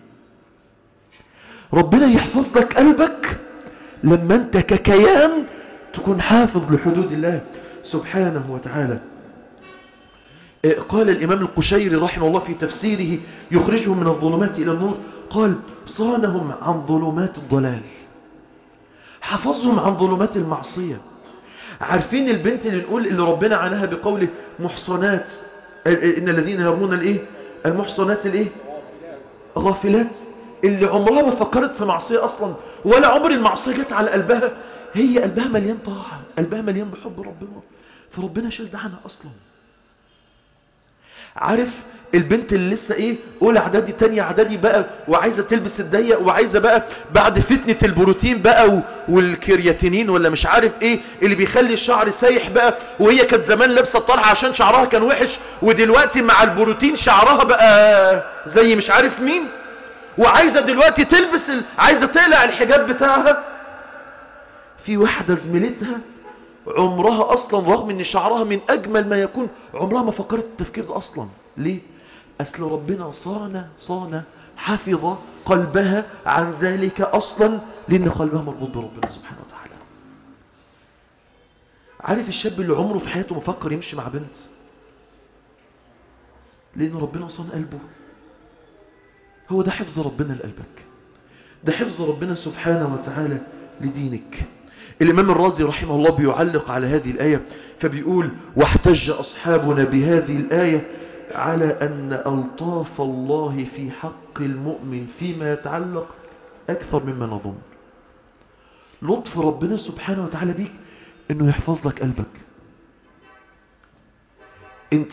ربنا يحفظ لك قلبك لما انت ككيان تكون حافظ لحدود الله سبحانه وتعالى. قال الإمام القشيري رحمه الله في تفسيره يخرجهم من الظلمات إلى النور، قال صانهم عن ظلمات الضلال، حفظهم عن ظلمات المعصية. عارفين البنت اللي نقول اللي ربنا عنها بقوله محصنات، إن الذين يرمون الإيه؟ المحصنات الإيه؟ غافلات، اللي عمرها ما فكرت في معصية أصلا، ولا عمر المعصية جت على قلبها، هي قلبها مليان طاعة، قلبها مليان بحب ربنا، فربنا شال ده عنها أصلا. عارف البنت اللي لسه ايه اولى اعدادي تانية اعدادي بقى وعايزة تلبس الضيق وعايزة بقى بعد فتنة البروتين بقى والكرياتينين ولا مش عارف ايه اللي بيخلي الشعر سايح بقى، وهي كانت زمان لابسة طرحة عشان شعرها كان وحش، ودلوقتي مع البروتين شعرها بقى زي مش عارف مين، وعايزة دلوقتي تلبس عايزة تقلع الحجاب بتاعها. في واحدة زميلتها عمرها اصلا رغم ان شعرها من اجمل ما يكون عمرها ما فكرت التفكير ده اصلا. ليه؟ اصل ربنا صان حفظ قلبها عن ذلك اصلا، لان قلبها مربوط بربنا سبحانه وتعالى. عارف الشاب اللي عمره في حياته مفكر يمشي مع بنت، لان ربنا صان قلبه. هو ده حفظ ربنا لقلبك، ده حفظ ربنا سبحانه وتعالى لدينك. الإمام الرازي رحمه الله بيعلق على هذه الآية فبيقول واحتج أصحابنا بهذه الآية على أن ألطاف الله في حق المؤمن فيما يتعلق أكثر مما نظن. لطف ربنا سبحانه وتعالى بيك أنه يحفظ لك قلبك. أنت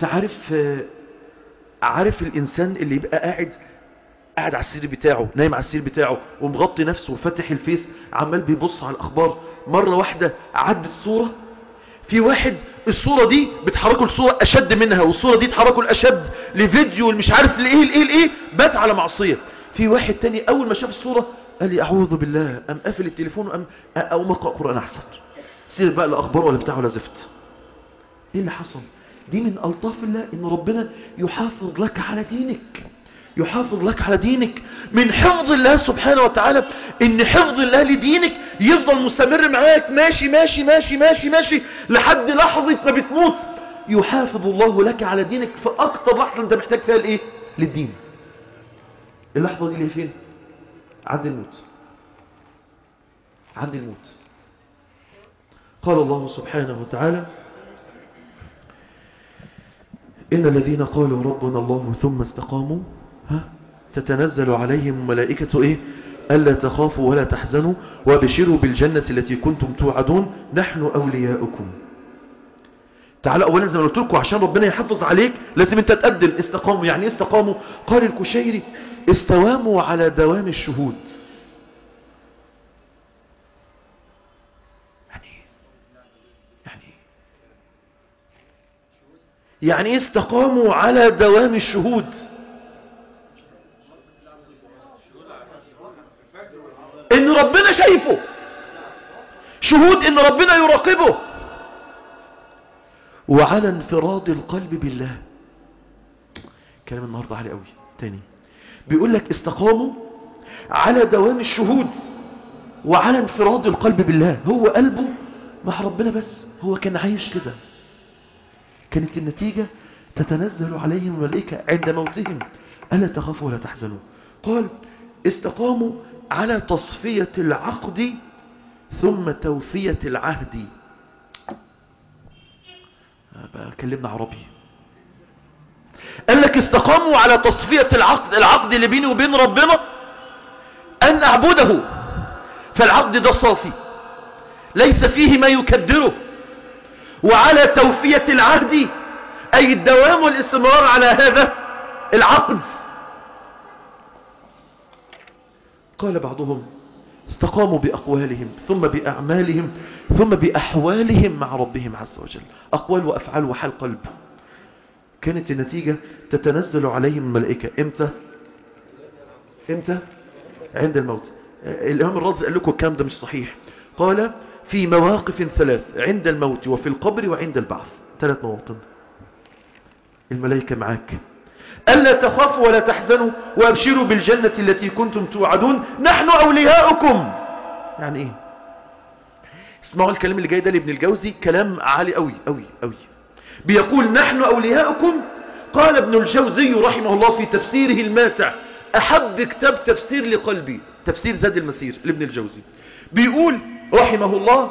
عارف الإنسان اللي يبقى قاعد على السرير بتاعه، نايم على السرير بتاعه ومغطي نفسه وفتح الفيس عمال بيبص على الأخبار، مرة واحدة عدت صورة، في واحد الصورة دي بتحركوا الصورة أشد منها، والصورة دي تحركوا الأشد لفيديو مش عارف لإيه بات على معصية. في واحد تاني أول ما شاف الصورة قال لي أعوذ بالله، أم قافل التليفون أو مقرأ قرآن أحسن، سير بقى الأخبار ولا بتاع ولا زفت. إيه اللي حصل؟ دي من ألطاف الله إن ربنا يحافظ لك على دينك، يحافظ لك على دينك. من حفظ الله سبحانه وتعالى ان حفظ الله لدينك يفضل مستمر معاك ماشي ماشي ماشي ماشي ماشي لحد لحظة ما بتموت. يحافظ الله لك على دينك في اكتر لحظة انت محتاج فيها الايه؟ للدين. اللحظة دي اللي فين؟ عند الموت، عند الموت. قال الله سبحانه وتعالى إن الذين قالوا ربنا الله ثم استقاموا تتنزل عليهم ملائكة إيه؟ ألا تخافوا ولا تحزنوا وابشروا بالجنة التي كنتم توعدون نحن أولياؤكم. تعالى أولا زي ما قلت لكم عشان ربنا يحفظ عليك لازم انت تقدم. استقاموا يعني استقاموا؟ قال الكشيري استواموا على دوام الشهود. يعني استقاموا على دوام الشهود. ان ربنا شايفه، شهود ان ربنا يراقبه، وعلى انفراد القلب بالله. كلام النهاردة عالي قوي. تاني بيقول لك استقاموا على دوام الشهود وعلى انفراد القلب بالله. هو قلبه مع ربنا بس، هو كان عايش كده. كانت النتيجة تتنزل عليهم الملائكة عند موتهم ألا تخافوا ولا تحزنوا. قال استقاموا على تصفية العقد ثم توفية العهد. كلمنا عربي. قال لك استقاموا على تصفية العقد اللي بيني وبين ربنا أن أعبده، فالعقد ده صافي ليس فيه ما يكدره. وعلى توفية العهد أي الدوام والاستمرار على هذا العقد. قال بعضهم استقاموا بأقوالهم ثم بأعمالهم ثم بأحوالهم مع ربهم عز وجل. أقوال وأفعال وحال قلب. كانت النتيجة تتنزل عليهم الملائكة. امتى؟ عند الموت. الإمام الرازي قال لكم الكلام ده مش صحيح. قال في مواقف 3: عند الموت وفي القبر وعند البعث. 3 مواطن الملائكة معاك. ألا تخافوا ولا تحزنوا وأبشروا بالجنة التي كنتم توعدون نحن أولياؤكم. يعني إيه؟ اسمعوا الكلام اللي جاي ده لابن الجوزي، كلام عالي قوي قوي قوي. بيقول نحن أولياؤكم. قال ابن الجوزي رحمه الله في تفسيره الماتع، أحب كتاب تفسير لقلبي، تفسير زاد المسير لابن الجوزي، بيقول رحمه الله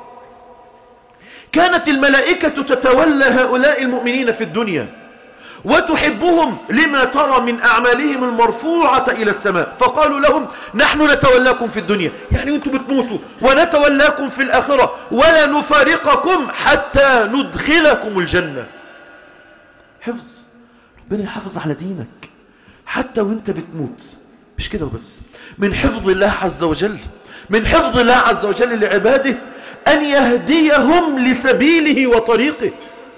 كانت الملائكة تتولى هؤلاء المؤمنين في الدنيا وتحبهم لما ترى من أعمالهم المرفوعة إلى السماء، فقالوا لهم نحن نتولاكم في الدنيا، يعني أنتم بتموتوا، ونتولاكم في الآخرة ولا نفارقكم حتى ندخلكم الجنة. حفظ، ربنا يحافظ على دينك حتى وانت بتموت. مش كده وبس، من حفظ الله عز وجل، من حفظ الله عز وجل لعباده أن يهديهم لسبيله وطريقه.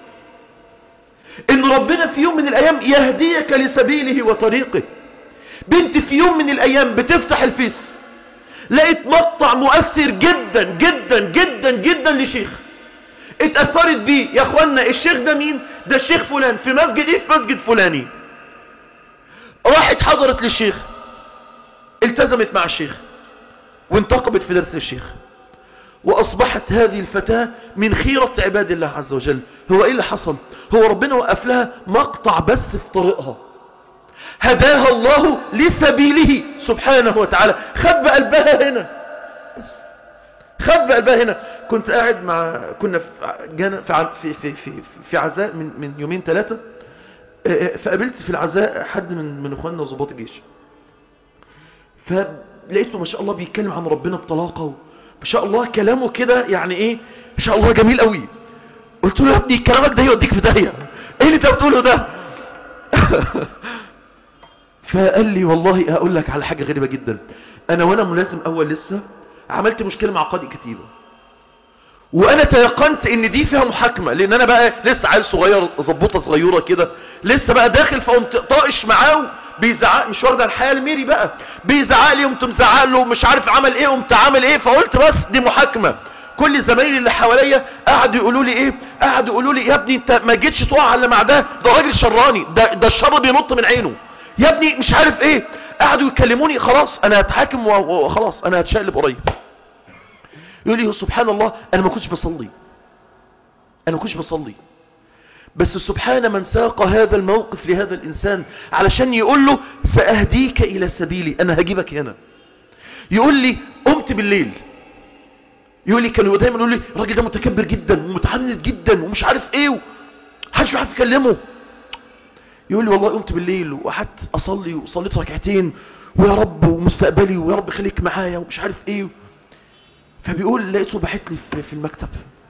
إن ربنا في يوم من الأيام يهديك لسبيله وطريقه. بنت في يوم من الأيام بتفتح الفيس لقيت مقطع مؤثر جدا جدا جدا جدا لشيخ، اتأثرت بيه. يا اخوانا الشيخ ده مين؟ ده الشيخ فلان في مسجد ايه؟ في مسجد فلاني. راحت حضرت للشيخ، التزمت مع الشيخ وانتقبت في درس الشيخ، وأصبحت هذه الفتاة من خيرة عباد الله عز وجل. هو إيه اللي حصل؟ هو ربنا وقف لها مقطع بس في طريقها، هداها الله لسبيله سبحانه وتعالى. خد بقلبها هنا بس، خد بقلبها هنا. كنت قاعد مع، كنا في عزاء من يومين 3، فقابلت في العزاء حد من اخواننا ضباط الجيش، فلقيته ما شاء الله بيتكلم عن ربنا بطلاقه، ما شاء الله كلامه كده يعني ايه، ما شاء الله جميل قوي. قلت له يا ابني كلامك ده يوديك في داهيه، ايه اللي انت بتقوله ده؟ فقال لي والله هقول لك على حاجه غريبه جدا، انا وانا ملازم اول لسه عملت مشكله مع قاضي كتيبه، وانا تيقنت ان دي فيها محاكمه، لان انا بقى لسه عيل صغير، ظبوطه صغيره كده لسه بقى داخل، فقمت طائش معاه بيزعق، مش وارد الحياه الميري بقى، بيزعق لي، قمت مزعق له مش عارف عمل ايه، قمت عامل ايه، فقلت بس دي محاكمه. كل زمايلي اللي حواليا قعدوا يقولوا لي ايه، قعدوا يقولوا لي يا ابني انت ما جيتش تقع الا مع ده راجل شراني، ده الشر بينط من عينه يا ابني، مش عارف ايه. قعدوا يكلموني، خلاص انا هتحاكم وخلاص انا هتشقلب قريب. يقول لي سبحان الله انا ما كنتش بصلي، انا ما كنتش بصلي، بس سبحان من ساق هذا الموقف لهذا الانسان علشان يقول له سأهديك الى سبيلي، انا هجيبك هنا. يقول لي قمت بالليل، يقول لي كانوا دايما يقول لي الراجل ده متكبر جدا ومتحنن جدا ومش عارف ايه، محدش عارف يكلمه. يقول لي والله قمت بالليل وقعدت اصلي وصليت ركعتين ويا رب ومستقبلي ويا رب خليك معايا ومش عارف ايه. فبيقول لقيته باحت لي في المكتب،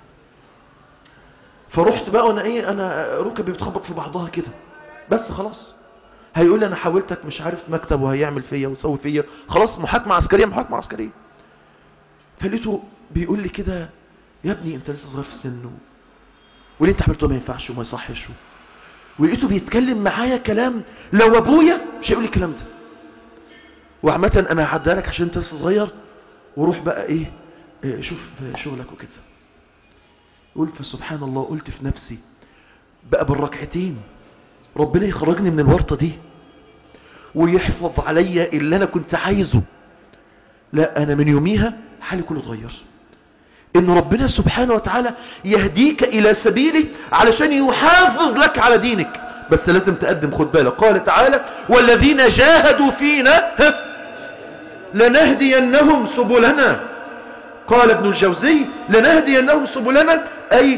فرحت بقى وانا ايه، انا ركبي بتخبط في بعضها كده بس خلاص. هيقول لي انا حاولتك مش عارف مكتب وهيعمل فيا ويسوي فيا، خلاص محاكمة عسكرية محاكمة عسكرية. فلقيته بيقول لي كده يا ابني انت لسه صغير في السن واللي انت عملته ما ينفعش وما يصحش. ولقيته بيتكلم معايا كلام لو ابويا مش هيقول لي الكلام ده. وعامة انا هعديها لك عشان انت لسه صغير وروح بقى ايه شوف شغلك وكده. يقول فسبحان الله قلت في نفسي بقى بالركعتين ربنا يخرجني من الورطة دي ويحفظ عليا اللي انا كنت عايزه. لا انا من يوميها حالي كله اتغير، ان ربنا سبحانه وتعالى يهديك الى سبيله علشان يحافظ لك على دينك، بس لازم تقدم. خد بالك قال تعالى والذين جاهدوا فينا لنهدينهم سبلنا. قال ابن الجوزي لنهدينهم سبلنا أي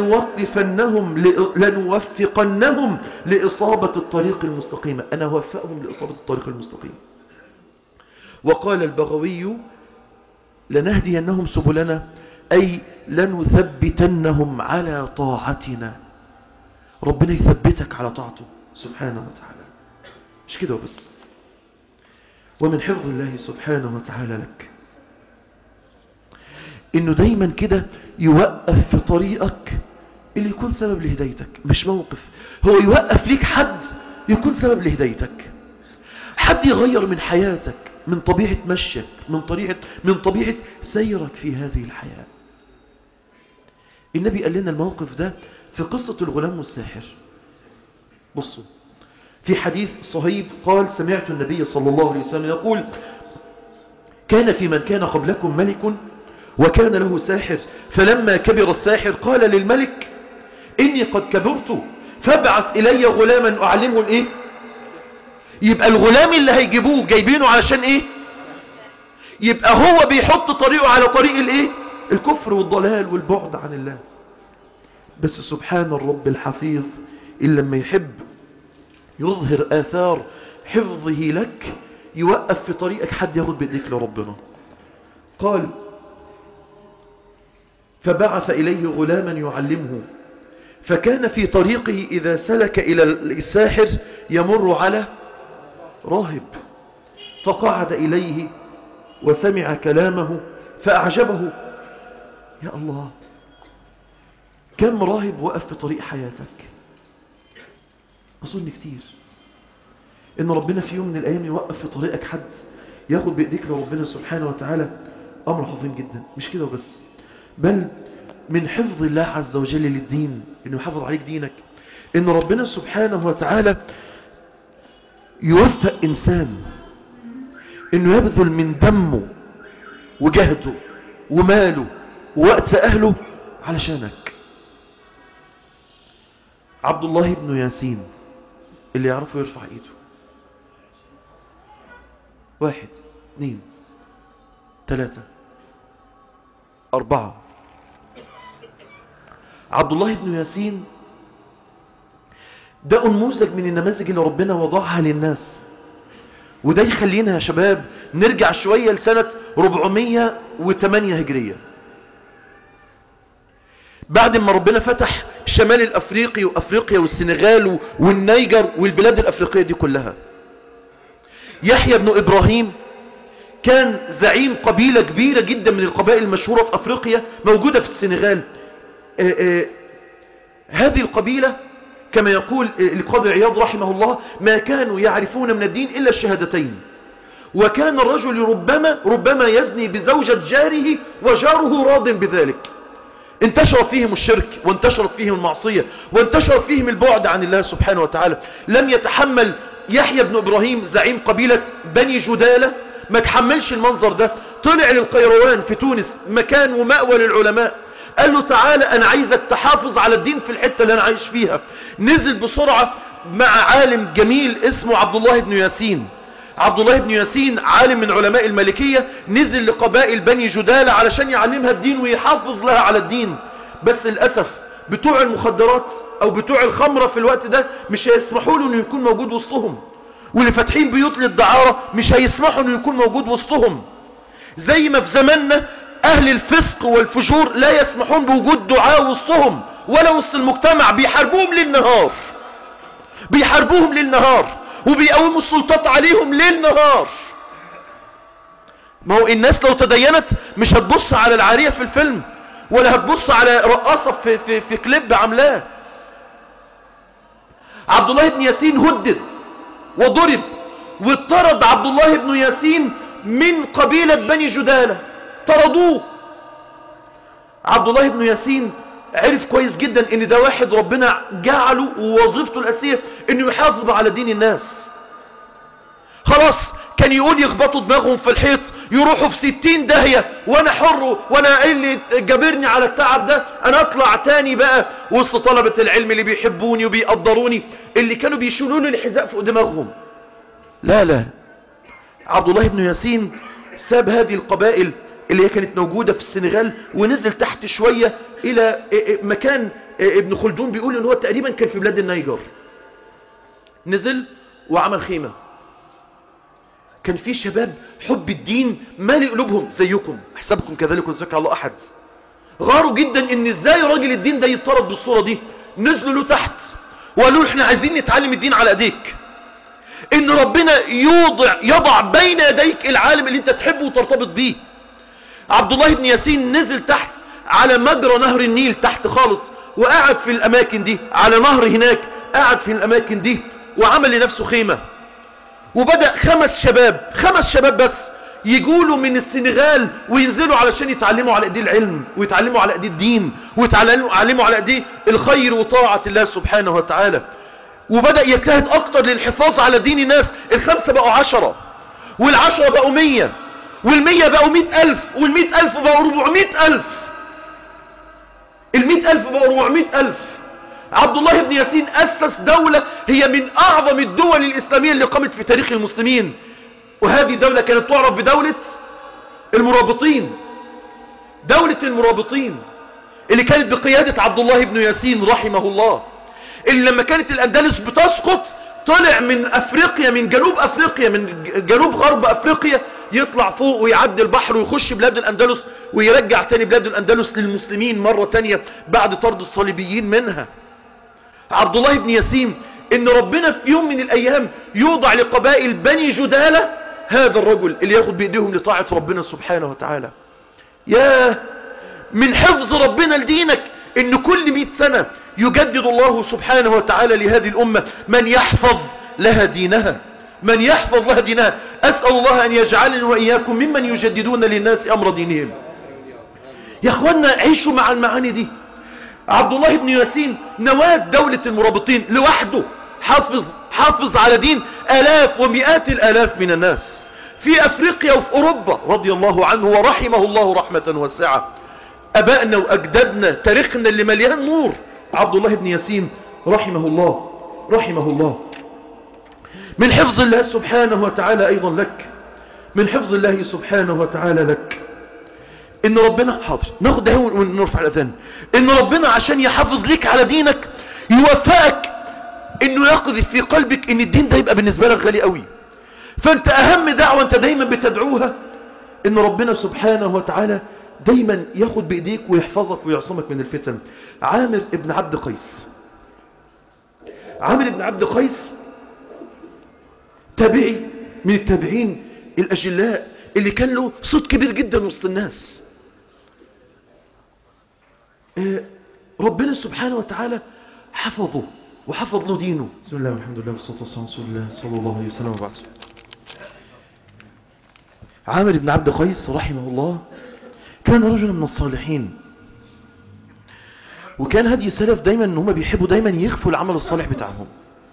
لنوفقنهم لإصابة الطريق المستقيم، أنا أوفقهم لإصابة الطريق المستقيم. وقال البغوي لنهدينهم سبلنا أي لنثبتنهم على طاعتنا، ربنا يثبتك على طاعته سبحانه وتعالى. مش كده وبس، ومن حفظ الله سبحانه وتعالى لك انه دايما كده يوقف في طريقك اللي يكون سبب لهدايتك. مش موقف، هو يوقف ليك حد يكون سبب لهدايتك، حد يغير من حياتك، من طبيعة مشيك، من طبيعة سيرك في هذه الحياة. النبي قال لنا الموقف ده في قصة الغلام والساحر. بصوا في حديث صهيب قال سمعت النبي صلى الله عليه وسلم يقول كان في من كان قبلكم ملك وكان له ساحر، فلما كبر الساحر قال للملك إني قد كبرت فابعث إلي غلاما أعلمه الإيه. يبقى الغلام اللي هيجيبوه جايبينه علشان إيه؟ يبقى هو بيحط طريقه على طريق الإيه؟ الكفر والضلال والبعد عن الله. بس سبحان الرب الحفيظ إلا لما يحب يظهر آثار حفظه لك يوقف في طريقك حد ياخد بإيديك لربنا. قال فبعث إليه غلاما يعلمه، فكان في طريقه إذا سلك إلى الساحر يمر على راهب، فقعد إليه وسمع كلامه فأعجبه. يا الله، كم راهب وقف في طريق حياتك؟ أظن كتير إن ربنا في يوم من الأيام يوقف في طريقك حد ياخد بإيديك لربنا سبحانه وتعالى. أمر عظيم جدا. مش كده وبس، بل من حفظ الله عز وجل للدين، إنه يحفظ عليك دينك، إن ربنا سبحانه وتعالى يوفق إنسان إنه يبذل من دمه وجهده وماله ووقت أهله علشانك. عبد الله بن ياسين اللي يعرفه يرفع ايده. 1 2 3 4. عبد الله بن ياسين ده نموذج من النماذج اللي ربنا وضعها للناس. وده يخلينا يا شباب نرجع شوية لسنة 408 هجرية، بعد ما ربنا فتح الشمال الأفريقي وأفريقيا والسنغال والنيجر والبلاد الأفريقية دي كلها. يحيى بن إبراهيم كان زعيم قبيلة كبيرة جدا من القبائل المشهورة في أفريقيا موجودة في السنغال. هذه القبيلة كما يقول القاضي عياض رحمه الله ما كانوا يعرفون من الدين إلا الشهادتين، وكان الرجل ربما يزني بزوجة جاره وجاره راض بذلك. انتشر فيهم الشرك وانتشرت فيهم المعصية وانتشر فيهم البعد عن الله سبحانه وتعالى. لم يتحمل يحيى بن إبراهيم زعيم قبيلة بني جدالة، ما تحملش المنظر ده. طلع للقيروان في تونس مكان ومأوى للعلماء، قال له تعالى أنا عايزك تحافظ على الدين في الحتة اللي أنا عايش فيها. نزل بسرعة مع عالم جميل اسمه عبد الله بن ياسين. عبد الله بن ياسين عالم من علماء المالكية، نزل لقبائل بني جدالة علشان يعلمها الدين ويحافظ لها على الدين. بس للأسف بتوع المخدرات او بتوع الخمرة في الوقت ده مش هيسمحوا له انه يكون موجود وسطهم، واللي فاتحين بيوت للدعارة مش هيسمحوا انه يكون موجود وسطهم. زي ما في زماننا اهل الفسق والفجور لا يسمحون بوجود دعاء وسطهم ولا وسط المجتمع، بيحاربوهم للنهار، بيحاربوهم للنهار وبيقوموا السلطات عليهم للنهار. ما هو الناس لو تدينت مش هتبص على العارية في الفيلم ولا هتبص على رقاصة في كليب عملاه. عبد الله بن ياسين هدد وضرب، واطرد عبد الله بن ياسين من قبيلة بني جدالة، طردوه. عبد الله بن ياسين عرف كويس جدا ان ده واحد ربنا جعله ووظيفته الأساسية انه يحافظ على دين الناس. خلاص كان يقول يخبطوا دماغهم في الحيط يروحوا في 60 داهية، وانا حر، وانا ايه اللي جابرني على التعب ده؟ انا اطلع تاني بقى وسط طلبة العلم اللي بيحبوني وبيقدروني، اللي كانوا بيشيلوا لي الحذاء فوق دماغهم. لا لا، عبد الله بن ياسين ساب هذه القبائل اللي هي كانت موجودة في السنغال ونزل تحت شوية الى مكان ابن خلدون بيقول ان هو تقريبا كان في بلاد النيجر. نزل وعمل خيمة. كان في شباب حب الدين مالي قلوبهم زيكم، احسبكم كذلك وزكى الله احد. غاروا جدا ان ازاي راجل الدين ده يتطرد بالصورة دي. نزلوا له تحت وقالوا له احنا عايزين نتعلم الدين على ايديك، ان ربنا يضع بين يديك العالم اللي انت تحبه وترتبط بيه. عبد الله بن ياسين نزل تحت على مجرى نهر النيل تحت خالص، وقعد في الاماكن دي على نهر هناك، قعد في الاماكن دي وعمل لنفسه خيمة. وبدأ 5 شباب بس يجولوا من السنغال وينزلوا علشان يتعلموا على ايديه العلم ويتعلموا على ايديه الدين ويتعلموا على ايديه الخير وطاعة الله سبحانه وتعالى. وبدأ يجتهد اكتر للحفاظ على دين الناس. 5 بقوا 10، وال10 بقوا 100، وال100 بقوا 100,000، وال100,000 بقوا 400,000، ال100,000 بقوا 400,000. عبد الله بن ياسين أسس دولة هي من أعظم الدول الإسلامية اللي قامت في تاريخ المسلمين، وهذه الدولة كانت تعرف بدولة المرابطين. دولة المرابطين اللي كانت بقيادة عبد الله بن ياسين رحمه الله، اللي لما كانت الأندلس بتسقط طلع من أفريقيا، من جنوب أفريقيا، من جنوب غرب أفريقيا، يطلع فوق ويعدي البحر ويخش بلاد الأندلس ويرجع تاني بلاد الأندلس للمسلمين مرة تانية بعد طرد الصليبيين منها. عبد الله بن ياسين ان ربنا في يوم من الايام يوضع لقبائل بني جدالة هذا الرجل اللي ياخد بايديهم لطاعة ربنا سبحانه وتعالى. يا من حفظ ربنا لدينك ان كل 100 سنة يجدد الله سبحانه وتعالى لهذه الامة من يحفظ لها دينها، من يحفظ لها دينها. اسأل الله ان يجعلني واياكم ممن يجددون للناس امر دينهم. يا اخوانا عيشوا مع المعاني دي. عبد الله بن ياسين نواة دولة المرابطين لوحده، حافظ على دين آلاف ومئات الآلاف من الناس في أفريقيا وفي أوروبا رضي الله عنه ورحمه الله رحمة واسعة. أبائنا وأجدادنا تاريخنا اللي مليان نور. عبد الله بن ياسين رحمه الله رحمه الله. من حفظ الله سبحانه وتعالى أيضا لك، من حفظ الله سبحانه وتعالى لك ان ربنا حاضر ناخد ده ونرفع الاذان، ان ربنا عشان يحافظ لك على دينك يوفقك انه يقذف في قلبك ان الدين ده يبقى بالنسبة لك غالي قوي. فانت اهم دعوة انت دايما بتدعوها ان ربنا سبحانه وتعالى دايما ياخد بايديك ويحفظك ويعصمك من الفتن. عامر ابن عبد قيس، عامر ابن عبد قيس تابعي من التابعين الاجلاء اللي كان له صوت كبير جدا وسط الناس. ربنا سبحانه وتعالى حفظه وحفظ له دينه. بسم الله والحمد لله والصلاة والسلام على رسول الله صلى الله عليه وسلم وبعد. عامر بن عبد قيس رحمه الله كان رجلا من الصالحين، وكان هدي السلف دايما ان هم بيحبوا دايما يخفوا العمل الصالح بتاعهم.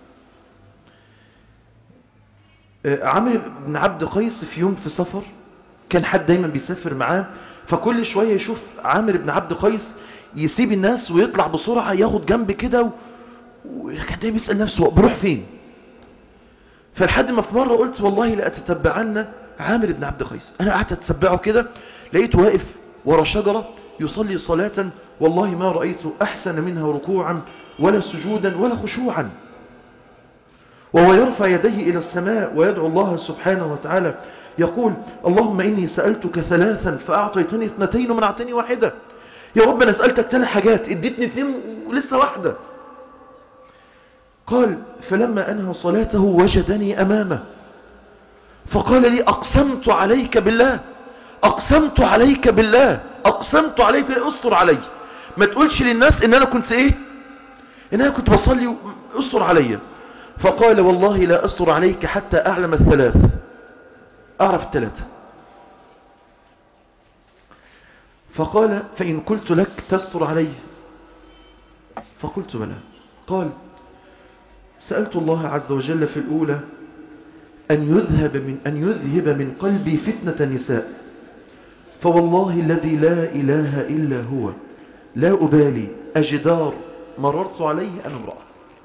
عامر بن عبد قيس في يوم في سفر، كان حد دايما بيسافر معاه، فكل شوية يشوف عامر بن عبد قيس يسيب الناس ويطلع بسرعة ياخد جنب كده، وكان دايما بيسأل نفسه بروح فين. فلحد ما في مرة قلت والله لا أتتبعن عامر بن عبد قيس. أنا قعدت أتتبعه كده، لقيته واقف ورا شجرة يصلي صلاة والله ما رأيت أحسن منها ركوعا ولا سجودا ولا خشوعا، وهو يرفع يديه إلى السماء ويدعو الله سبحانه وتعالى يقول اللهم إني سألتك 3 فأعطيتني 2 ومنعتني 1. يا رب أنا سألتك 3 حاجات اديتني 2 ولسه 1. قال فلما أنهى صلاته وجدني أمامه فقال لي أقسمت عليك بالله، أقسمت عليك بالله، أقسمت عليك بالله، أستر علي، ما تقولش للناس إن أنا كنت إيه، إن أنا كنت بصلي، أستر علي. فقال والله لا أستر عليك حتى أعلم 3، أعرف 3. فقال فإن قلت لك تستر علي؟ فقلت بلى. قال سألت الله عز وجل في الأولى أن يذهب من قلبي فتنة النساء، فوالله الذي لا إله إلا هو لا أبالي أجدار مررت عليه أنا امرأة.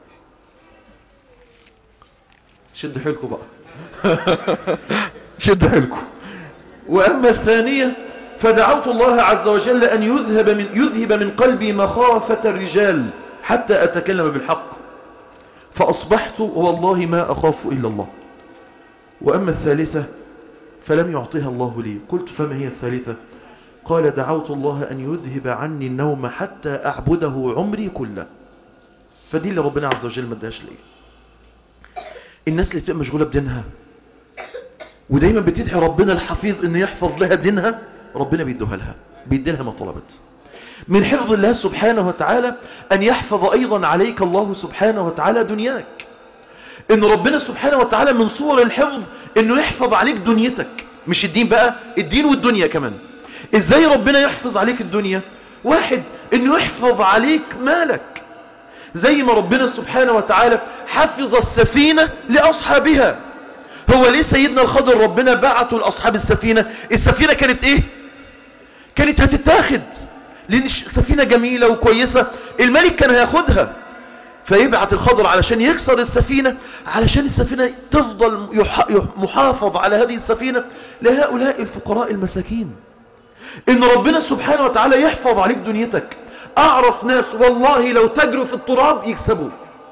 شد حيلكم بقى شد حيلكم. وأما الثانية فدعوت الله عز وجل أن يذهب من قلبي مخافة الرجال حتى أتكلم بالحق، فأصبحت والله ما أخاف إلا الله. وأما الثالثة فلم يعطيها الله لي. قلت فما هي الثالثة؟ قال دعوت الله أن يذهب عني النوم حتى أعبده عمري كله. فدي اللي ربنا عز وجل ما اداهاش لي. الناس اللي تبقى مشغولة بدينها ودايما بتدعي ربنا الحفيظ انه يحفظ لها دينها، ربنا بيدوها لها، بيدي لها ما طلبت. من حفظ الله سبحانه وتعالى أن يحفظ أيضا عليك الله سبحانه وتعالى دنياك. إن ربنا سبحانه وتعالى من صور الحفظ إنه يحفظ عليك دنيتك، مش الدين بقى، الدين والدنيا كمان. إزاي ربنا يحفظ عليك الدنيا؟ 1 إنه يحفظ عليك مالك، زي ما ربنا سبحانه وتعالى حفظ السفينة لأصحابها. هو ليه سيدنا الخضر ربنا بعته لأصحاب السفينة؟ السفينة كانت إيه؟ كانت هتتاخد، لأن سفينة جميلة وكويسة، الملك كان هياخدها، فيبعت الخضر علشان يكسر السفينة، علشان السفينة تفضل محافظ على هذه السفينة لهؤلاء الفقراء المساكين. إن ربنا سبحانه وتعالى يحفظ عليك دنيتك. أعرف ناس والله لو تجروا في التراب يكسبوا،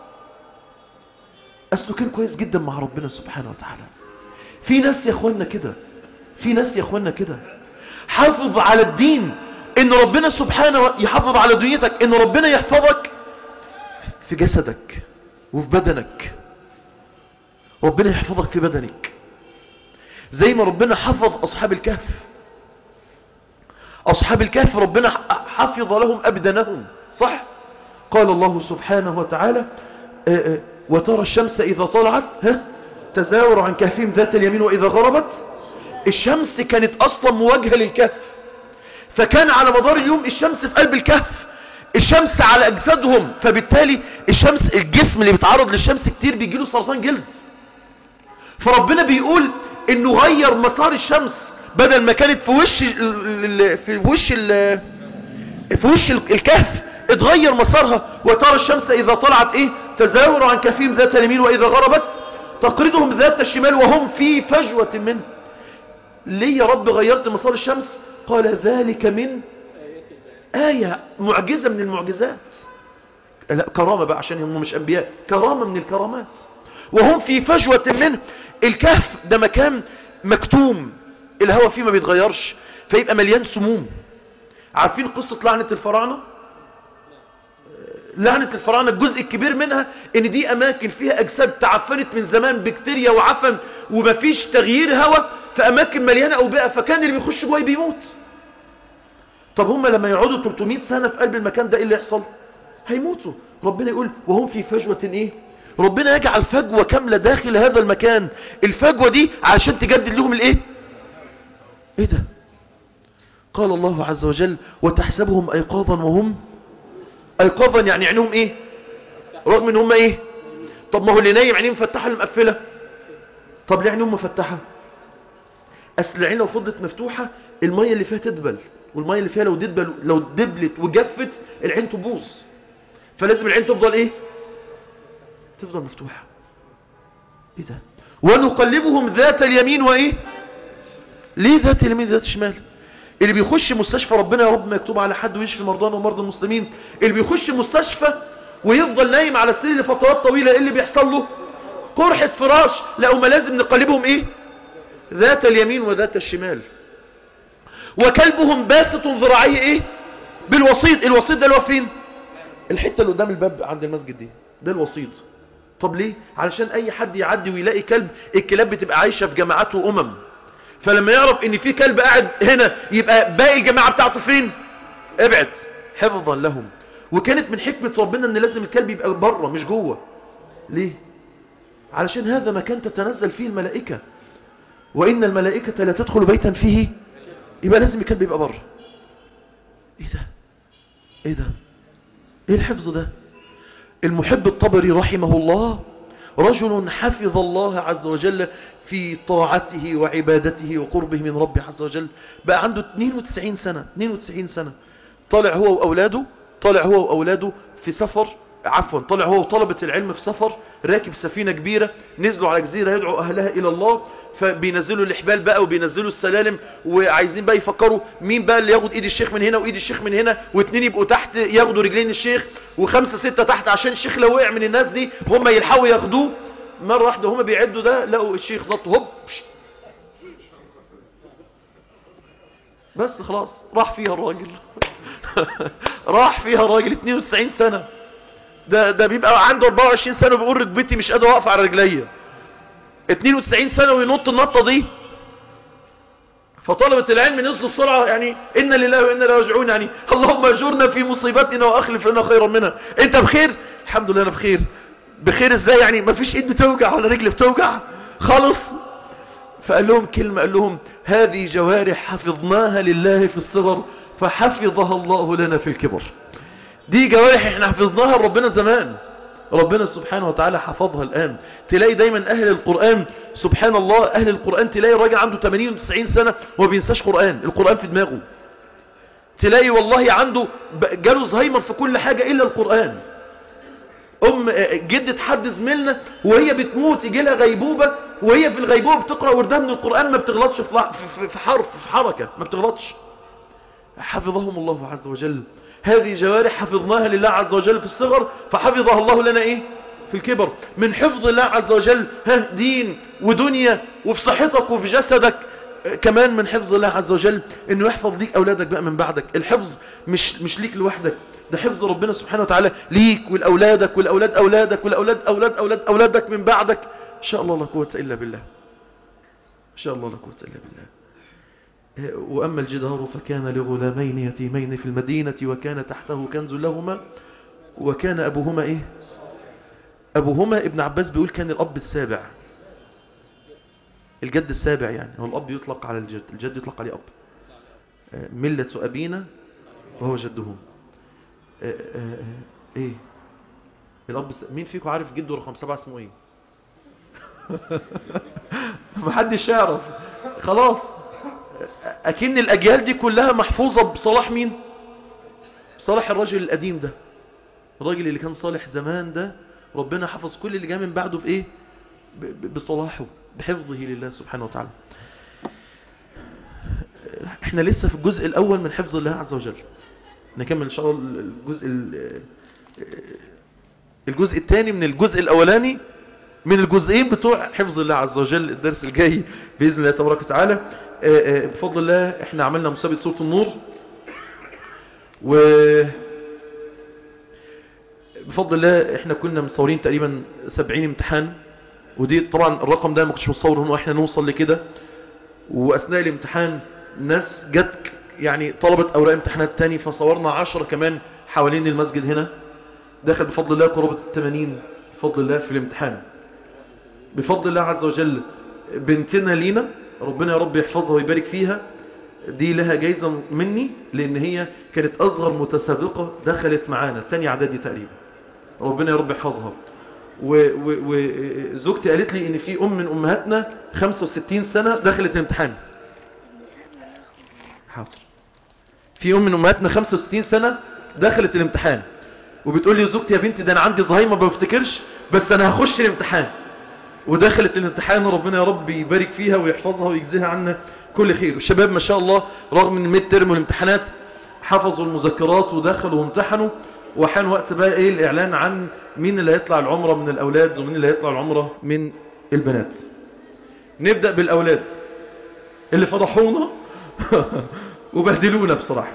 أصله كان كويس جدا مع ربنا سبحانه وتعالى. في ناس يا أخوانا كده، في ناس يا أخوانا كده. حافظ على الدين، إن ربنا سبحانه يحافظ على دنيتك، إن ربنا يحفظك في جسدك وفي بدنك. ربنا يحفظك في بدنك زي ما ربنا حفظ أصحاب الكهف. أصحاب الكهف ربنا حفظ لهم أبدانهم، صح؟ قال الله سبحانه وتعالى وترى الشمس إذا طلعت تزاور عن كهفهم ذات اليمين وإذا غربت. الشمس كانت أصلا مواجهة للكهف، فكان على مدار اليوم الشمس في قلب الكهف، الشمس على أجسادهم، فبالتالي الشمس، الجسم اللي بيتعرض للشمس كتير بيجيله سرطان جلد. فربنا بيقول إنه غير مسار الشمس، بدل ما كانت في وش الكهف اتغير مسارها. وترى الشمس إذا طلعت تزاور عن كهفهم ذات اليمين وإذا غربت تقرضهم ذات الشمال وهم في فجوة منه. ليه يا رب غيرت مسار الشمس؟ قال ذلك من آية، معجزة من المعجزات. لا كرامة بقى عشان هم مش أنبياء، كرامة من الكرامات. وهم في فجوة منه. الكهف ده مكان مكتوم، الهواء فيه ما بيتغيرش، فيبقى مليان سموم. عارفين قصة لعنة الفراعنة؟ لعنة الفراعنة الجزء الكبير منها ان دي اماكن فيها اجساد تعفنت من زمان، بكتيريا وعفن، ومفيش تغيير هواء، في اماكن مليانة اوبئة، فكان اللي بيخش جوه بيموت. طب هم لما يقعدوا 300 سنة في قلب المكان ده ايه اللي يحصل؟ هيموتوا. ربنا يقول وهم في فجوة ربنا يجعل فجوة كاملة داخل هذا المكان. الفجوة دي علشان تجدد لهم ايه ده؟ قال الله عز وجل وتحسبهم ايقاظا وهم ايقاظا، يعني عينهم رغم ان هم طب ما هو اللي نايم عينيه مفتحه اللي مقفله. طب ليه عينهم مفتحه؟ اصل العين لو فضلت مفتوحه الميه اللي فيها تدبل، والميه اللي فيها لو دبلت وجفت العين تبوظ، فلازم العين تفضل تفضل مفتوحه. ايه ده؟ ونقلبهم ذات اليمين ليه ذات اليمين ذات الشمال؟ اللي بيخش مستشفى، ربنا يا رب ما يكتب على حد ويشفي مرضانا ومرضى المسلمين، اللي بيخش مستشفى ويفضل نايم على السرير لفترات طويلة، ايه اللي بيحصل له؟ قرحة فراش. لا ما لازم نقلبهم ايه؟ ذات اليمين وذات الشمال. وكلبهم باسط ذراعيه ايه؟ بالوسيط. الوسيط ده اللي هو فين؟ الحتة اللي قدام الباب عند المسجد دي، ده الوسيط. طب ليه؟ علشان اي حد يعدي ويلاقي كلب، الكلاب بتبقى عايشة في جماعات وامم، فلما يعرف ان في كلب قاعد هنا يبقى باقي الجماعة بتاعته فين؟ ابعد، حفظا لهم. وكانت من حكمة ربنا ان لازم الكلب يبقى بره مش جوه. ليه؟ علشان هذا مكان تتنزل فيه الملائكة، وإن الملائكة لا تدخل بيتا فيه، يبقى لازم الكلب يبقى بره. ايه ده؟ ايه ده؟ ايه الحفظ ده؟ المحب الطبري رحمه الله رجل حفظ الله عز وجل في طاعته وعبادته وقربه من ربه عز وجل، بقى عنده 92 سنة. 92 سنة طالع هو وأولاده في سفر، طالع هو وطلبة العلم في سفر، راكب سفينة كبيرة، نزلوا على جزيرة يدعو أهلها إلى الله، فبينزلوا الإحبال بقى وبينزلوا السلالم، وعايزين بقى يفكروا مين بقى اللي ياخد إيد الشيخ من هنا وإيد الشيخ من هنا، واتنين يبقوا تحت ياخدوا رجلين الشيخ، وخمسة ستة تحت عشان الشيخ لو وقع من الناس دي هم يلحقوا ياخدوه. مرة واحدة هم بيعدوا ده لقوا الشيخ نط هوب بس خلاص راح فيها الراجل. راح فيها الراجل. 92 سنة. ده بيبقى عنده 24 سنة وبيقول ركبتي مش قادر اقف على رجليا. 92 سنة وينط النطة دي. فطلبة العلم نزلوا بسرعة، يعني إن لله وإنا إليه راجعون، يعني اللهم اجرنا في مصيبتنا واخلف لنا خيرا منها. انت بخير؟ الحمد لله انا بخير. بخير ازاي يعني؟ ما فيش ايد بتوجع ولا رجل بتوجع خالص. فقال لهم كلمة، قال لهم هذه جوارح حفظناها لله في الصغر فحفظها الله لنا في الكبر. دي جوارح احنا حفظناها لربنا زمان، ربنا سبحانه وتعالى حفظها الآن. تلاقي دايما أهل القرآن سبحان الله، أهل القرآن تلاقي راجل عنده 80 و 90 سنة وما بينساش قرآن، القرآن في دماغه. تلاقي والله عنده جاله زهايمر في كل حاجة إلا القرآن. جدة حد زميلنا وهي بتموت يجي لها غيبوبة، وهي في الغيبوبة بتقرأ وردها من القرآن، ما بتغلطش في حرف في حركة، ما بتغلطش. حفظهم الله عز وجل. هذه جوارح حفظناها لله عز وجل في الصغر فحفظها الله لنا ايه في الكبر. من حفظ الله عز وجل دين ودنيا وفي صحتك وفي جسدك. كمان من حفظ الله عز وجل انه يحفظ ليك اولادك بقى من بعدك. الحفظ مش ليك لوحدك، ده حفظ ربنا سبحانه وتعالى ليك ولأولادك والأولاد أولادك والأولاد أولاد أولادك من بعدك. إن شاء الله لا قوة إلا بالله. إن شاء الله لا قوة إلا بالله. وأما الجدار فكان لغلامين يتيمين في المدينة وكان تحته كنز لهما وكان أبوهما إيه؟ أبوهما ابن عباس بيقول كان الأب السابع، الجد السابع، يعني هو الأب يطلق على الجد، الجد يطلق عليه أب. ملة أبينا وهو جدهم. إيه الأب مين فيكم عارف جده رقم 7 اسمه إيه؟ محدش يعرف خلاص. أكن الأجيال دي كلها محفوظة بصلاح مين؟ بصلاح الرجل القديم ده، الراجل اللي كان صالح زمان ده، ربنا حفظ كل اللي جاء من بعده بإيه؟ بصلاحه، بحفظه لله سبحانه وتعالى. احنا لسه في الجزء الأول من حفظ الله عز وجل. نكمل إن شاء الله الجزء الثاني من الجزء الأولاني من الجزئين بتوع حفظ الله عز وجل الدرس الجاي بإذن الله تبارك وتعالى. بفضل الله احنا عملنا مسابقة سورة النور، بفضل الله احنا كنا مصورين تقريبا 70 امتحان، ودي طبعا الرقم ده ما كنتش متصور انه احنا نوصل لكده. واثناء الامتحان ناس جت يعني طلبت اوراق امتحانات تاني، فصورنا 10 كمان حوالين المسجد هنا، داخل بفضل الله قرابة 80 بفضل الله في الامتحان. بفضل الله عز وجل بنتنا لينا ربنا يا رب يحفظها ويبارك فيها، دي لها جايزة مني لان هي كانت اصغر متسابقة دخلت معانا، تاني اعدادي تقريبا، ربنا يا رب يحفظها. وزوجتي قالت لي ان في من امهاتنا 65 سنة دخلت الامتحان. حاضر. في من امهاتنا 65 سنة دخلت الامتحان، وبتقول لي زوجتي يا بنتي ده انا عندي زهايمر ما بفتكرش، بس انا هخش الامتحان. ودخلت الامتحان، ربنا يا رب يبارك فيها ويحفظها ويجزيها عنا كل خير. والشباب ما شاء الله رغم من الميد ترم والامتحانات حفظوا المذكرات ودخلوا وامتحنوا، وحان وقت بقى ايه الاعلان عن مين اللي هيطلع العمرة من الاولاد ومين اللي هيطلع العمرة من البنات. نبدأ بالاولاد اللي فضحونا وبهدلونا بصراحة.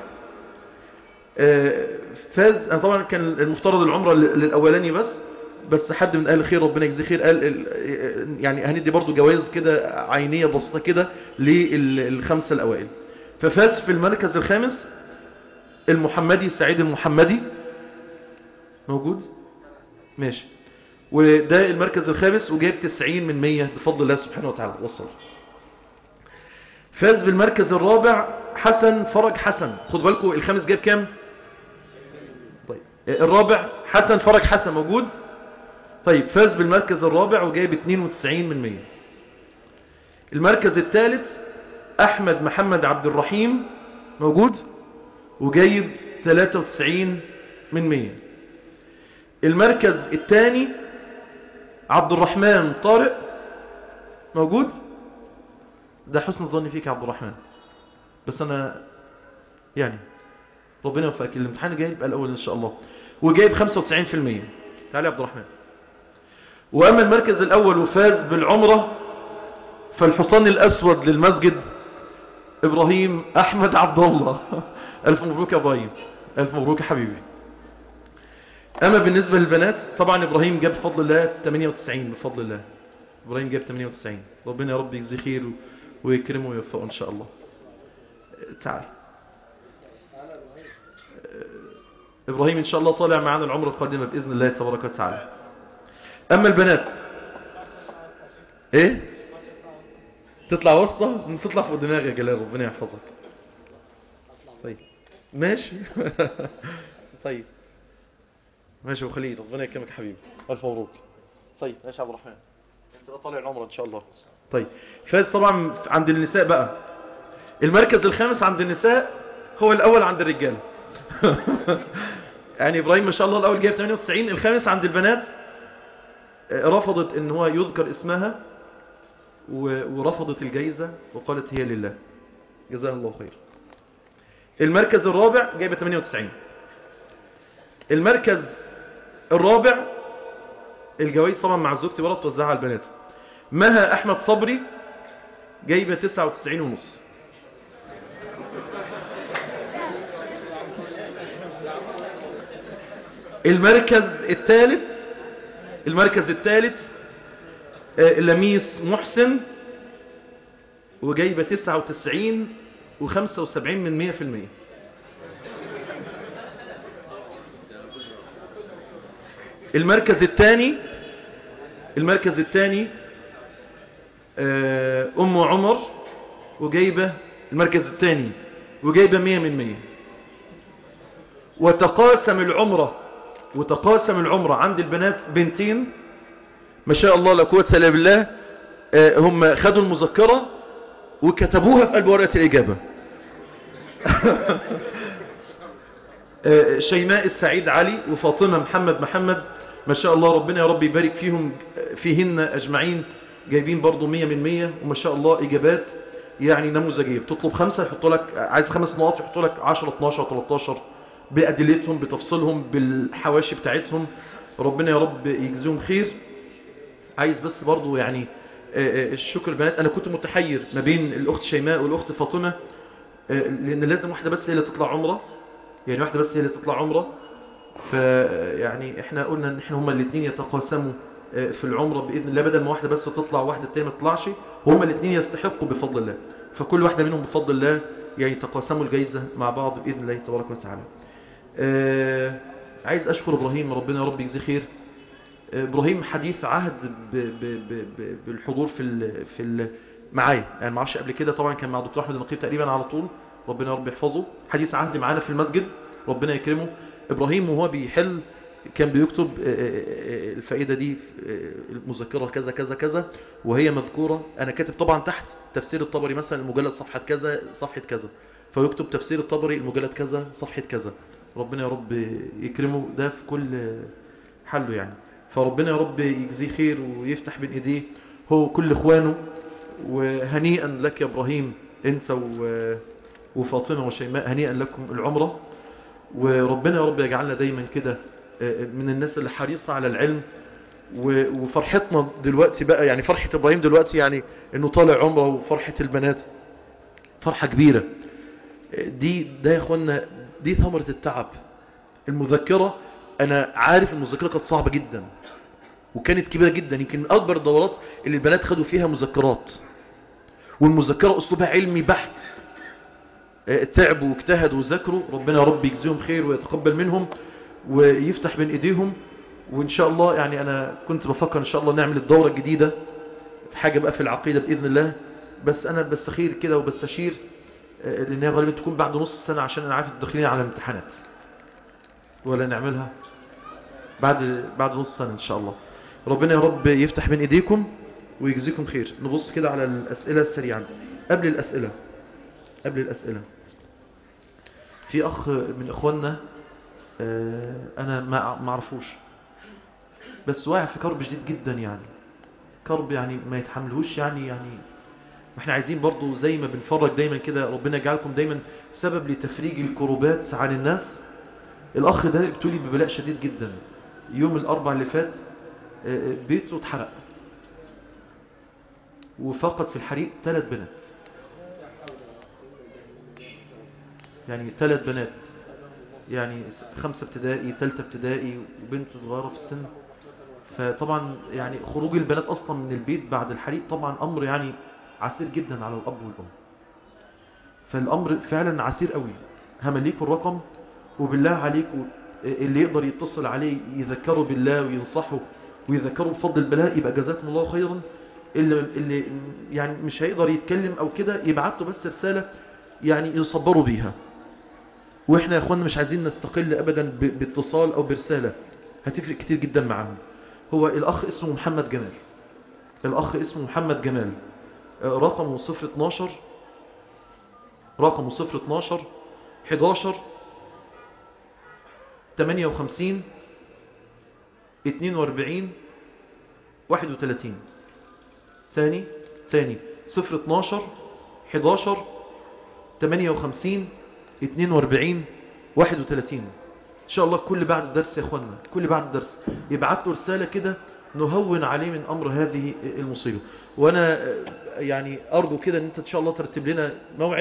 فاز. انا طبعا كان المفترض العمرة للاولاني بس حد من اهل الخير ربنا يجزيه خير قال يعني هندي برضو جوائز كده عينية بسيطة كده للخمسة الاوائل. ففاز في المركز الخامس المحمدي سعيد المحمدي. موجود؟ ماشي. وده المركز الخامس وجايب 90 من 100 بفضل الله سبحانه وتعالى. وصل. فاز بالمركز الرابع حسن فرج حسن. خد بالكم الخامس جايب كام؟ طيب الرابع حسن فرج حسن. موجود؟ طيب فاز بالمركز الرابع وجايب 92 من 100. المركز الثالث احمد محمد عبد الرحيم. موجود؟ وجايب 93 من 100. المركز الثاني عبد الرحمن طارق. موجود؟ ده حسن ظني فيك يا عبد الرحمن، بس انا يعني ربنا يوفقك. الامتحان جاي يبقى الاول ان شاء الله. وجايب 95%. تعالى يا عبد الرحمن. واما المركز الاول وفاز بالعمرة فالحصان الاسود للمسجد ابراهيم احمد عبد الله. الف مبروك يا ابراهيم، الف مبروك يا حبيبي. اما بالنسبة للبنات طبعا ابراهيم جاب بفضل الله 98 بفضل الله. ابراهيم جاب 98. ربنا يا رب يجزيه خير ويكرمه ويوفقه ان شاء الله. تعال ابراهيم ان شاء الله طالع معنا العمر القادمة باذن الله تبارك وتعالى. اما البنات ايه تطلع وسطة؟ تطلع فوق دماغي يا جلال ربنا يحفظك. طيب ماشي. طيب ماشي ابو خليل ربنا يكرمك حبيبي، الف مبروك. طيب ماشي يا عبد الرحمن انت طالع العمره ان شاء الله. طيب فاز طبعا عند النساء بقى. المركز الخامس عند النساء هو الاول عند الرجال. يعني ابراهيم ما شاء الله الاول جايب 98. الخامس عند البنات رفضت ان هو يذكر اسمها ورفضت الجائزة وقالت هي لله، جزاها الله خير. المركز الرابع جايبه 98. المركز الرابع الجوائز طبعا مع زوجتي ورا توزعها على البنات. مها احمد صبري جايبه 99 ونص. المركز الثالث لميس محسن وجايبه 99 و75 من 100%. المركز الثاني ام عمر وجايبه المركز الثاني وجايبه 100 من 100. وتقاسم العمرة عند البنات بنتين ما شاء الله لا قوه الا بالله. هم خدوا المذكرة وكتبوها في قلب ورقة الإجابة. شيماء السعيد علي وفاطمة محمد ما شاء الله ربنا يا رب يبارك فيهن أجمعين جايبين برضو 100 من 100. وما شاء الله إجابات يعني نموذجية. بتطلب 5 يحطوا لك، عايز 5 نقاط يحطوا لك 10 12 13 بأدلتهم بتفصيلهم بالحواشي بتاعتهم. ربنا يا رب يجزيهم خير. عايز بس برضو يعني الشكر البنات. انا كنت متحير ما بين الاخت شيماء والاخت فاطمة لان لازم واحدة بس هي اللي تطلع عمرة، يعني واحدة بس هي اللي تطلع عمرة. فيعني احنا قلنا ان احنا هما الاثنين يتقاسموا في العمرة باذن الله، بدل ما واحدة بس تطلع واحدة التانية ما تطلعش. هما الاثنين يستحقوا بفضل الله، فكل واحدة منهم بفضل الله يعني تقاسموا الجائزة مع بعض باذن الله تبارك وتعالى. عايز اشكر ابراهيم ربنا يا رب يجزيه خير. ابراهيم حديث عهد بالحضور في معايا، يعني ما اعرفش قبل كده طبعا كان مع دكتور احمد النقيب تقريبا على طول ربنا يا رب يحفظه. حديث عهد معانا في المسجد ربنا يكرمه. ابراهيم وهو بيحل كان بيكتب الفائده دي المذكره كذا كذا كذا وهي مذكوره. انا كاتب طبعا تحت تفسير الطبري مثلا المجلد صفحه كذا صفحه كذا، فيكتب تفسير الطبري المجلد كذا صفحه كذا. ربنا يا رب يكرمه ده في كل حله يعني. فربنا يا رب يجزيه خير ويفتح بين ايديه هو كل اخوانه. وهنيئا لك يا ابراهيم انت وفاطمة وشيماء، هنيئا لكم العمرة. وربنا يا رب يجعلنا دايما كده من الناس اللي حريصة على العلم. وفرحتنا دلوقتي بقى يعني فرحة ابراهيم دلوقتي يعني انه طالع عمره، وفرحة البنات فرحة كبيرة. ده يا اخوانا دي ثمرة التعب. المذكرة انا عارف المذكرة كانت صعبة جدا وكانت كبيرة جدا، يمكن من اكبر الدورات اللي البنات خدوا فيها مذكرات. والمذكرة اسلوبها علمي بحت، تعبوا واجتهدوا وذاكروا. ربنا يا رب يجزيهم خير ويتقبل منهم ويفتح بين ايديهم. وان شاء الله يعني انا كنت بفكر ان شاء الله نعمل الدورة الجديدة في حاجة بقى في العقيدة بإذن الله، بس انا بستخير كده وبستشير لان هي غالبا تكون بعد نص سنة، عشان انا عارف الداخلين على الامتحانات. ولا نعملها بعد نص سنة ان شاء الله. ربنا يا رب يفتح بين ايديكم ويجزيكم خير. نبص كده على الاسئلة سريعا. قبل الاسئلة في اخ من اخواننا انا ما اعرفوش، بس واقع في كرب شديد جدا، يعني كرب يعني ما يتحملهوش. يعني احنا عايزين برضو زي ما بنفرج دايما كده، ربنا يجعلكم دايما سبب لتفريج الكروبات عن الناس. الاخ ده ابتلي ببلاء شديد جدا. يوم الاربع اللي فات بيته اتحرق وفقد في الحريق 3 بنات، يعني 3 بنات، يعني 5 ابتدائي 3 ابتدائي وبنت صغيرة في السن. فطبعا يعني خروج البنات اصلا من البيت بعد الحريق طبعا امر يعني عسير جدا على الاب والام. فالامر فعلا عسير قوي. همليكوا الرقم، وبالله عليكم اللي يقدر يتصل عليه يذكره بالله وينصحه ويذكره بفضل البلاء يبقى جزاكم الله خيرا. اللي يعني مش هيقدر يتكلم او كده يبعت له بس رسالة يعني يصبروا بيها. واحنا يا اخوانا مش عايزين نستقل ابدا باتصال او برسالة، هتفرق كتير جدا معاهم. هو الاخ اسمه محمد جمال. رقمه 012 11 58 42 31. ثاني 012 11 58 42 31. ان شاء الله كل بعد الدرس يا اخوانا، كل بعد الدرس يبعت له رسالة كده نهون عليه من امر هذه المصيبة. وانا يعني ارجو كده ان انت ان شاء الله ترتب لنا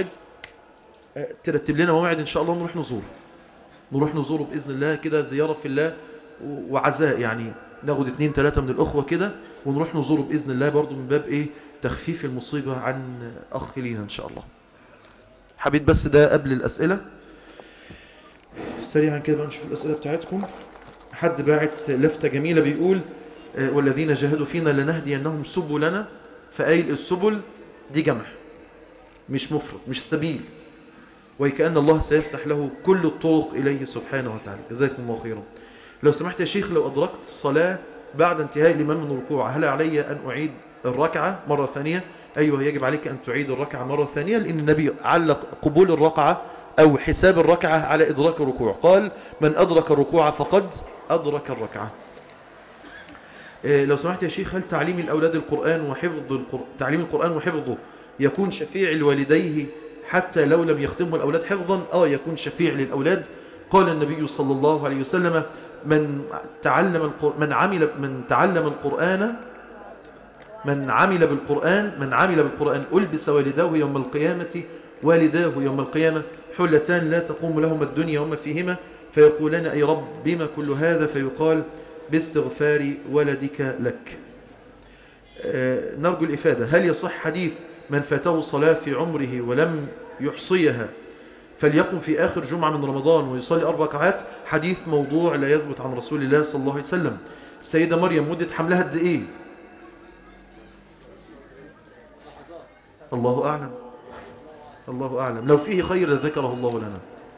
موعد ان شاء الله نروح نزوره باذن الله كده، زيارة في الله وعزاء، يعني ناخد 2-3 من الاخوة كده ونروح نزوره باذن الله، برضو من باب تخفيف المصيبة عن اخ لينا ان شاء الله. حبيت بس ده قبل الاسئلة سريعا كده نشوف الاسئلة بتاعتكم. حد باعت لفتة جميلة بيقول والذين جاهدوا فينا لنهدينهم سبلنا. فقايل السبل دي جمع مش مفرد، مش سبيل، وكأن الله سيفتح له كل الطرق إليه سبحانه وتعالى. جزاكم الله خيرا. لو سمحت يا شيخ، لو أدركت الصلاة بعد انتهاء الإمام من الركوع هل علي أن أعيد الركعة مرة ثانية؟ أيوة، يجب عليك أن تعيد الركعة مرة ثانية، لأن النبي علق قبول الركعة أو حساب الركعة على إدراك الركوع. قال من أدرك الركوع فقد أدرك الركعة. لو سمحت يا شيخ، هل تعليم الأولاد القرآن تعليم القرآن وحفظه يكون شفيع لوالديه حتى لو لم يختموا الأولاد حفظا؟ يكون شفيع للأولاد. قال النبي صلى الله عليه وسلم من عمل بالقرآن ألبس والداه يوم القيامة حلتان لا تقوم لهما الدنيا وما فيهما، فيقولان أي رب بما كل هذا؟ فيقال باستغفار ولدك لك. نرجو الإفادة. هل يصح حديث من فاته صلاة في عمره ولم يحصيها فليقم في آخر جمعة من رمضان ويصلي 4 ركعات؟ حديث موضوع لا يثبت عن رسول الله صلى الله عليه وسلم. السيدة مريم مدة حملها قد إيه؟ الله أعلم. لو فيه خير ذكره الله لنا.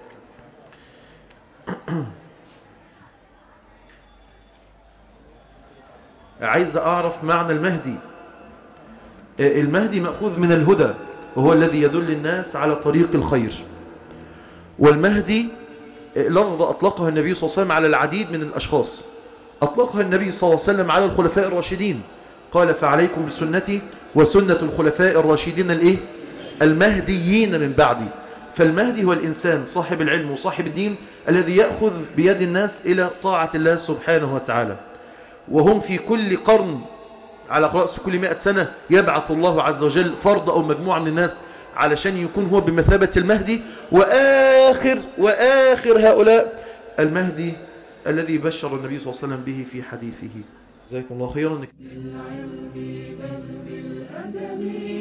عايز أعرف معنى المهدي. المهدي مأخوذ من الهدى، وهو الذي يدل الناس على طريق الخير. والمهدي لفظ أطلقه النبي صلى الله عليه وسلم على العديد من الأشخاص. أطلقها النبي صلى الله عليه وسلم على الخلفاء الراشدين، قال فعليكم بسنتي وسنة الخلفاء الراشدين المهديين من بعدي. فالمهدي هو الإنسان صاحب العلم وصاحب الدين الذي يأخذ بيد الناس إلى طاعة الله سبحانه وتعالى. وهم في كل قرن على رأس كل 100 سنة يبعث الله عز وجل فرد أو مجموعة من الناس علشان يكون هو بمثابة المهدي. وآخر هؤلاء المهدي الذي بشر النبي صلى الله عليه وسلم به في حديثه. جزاكم الله خيرا.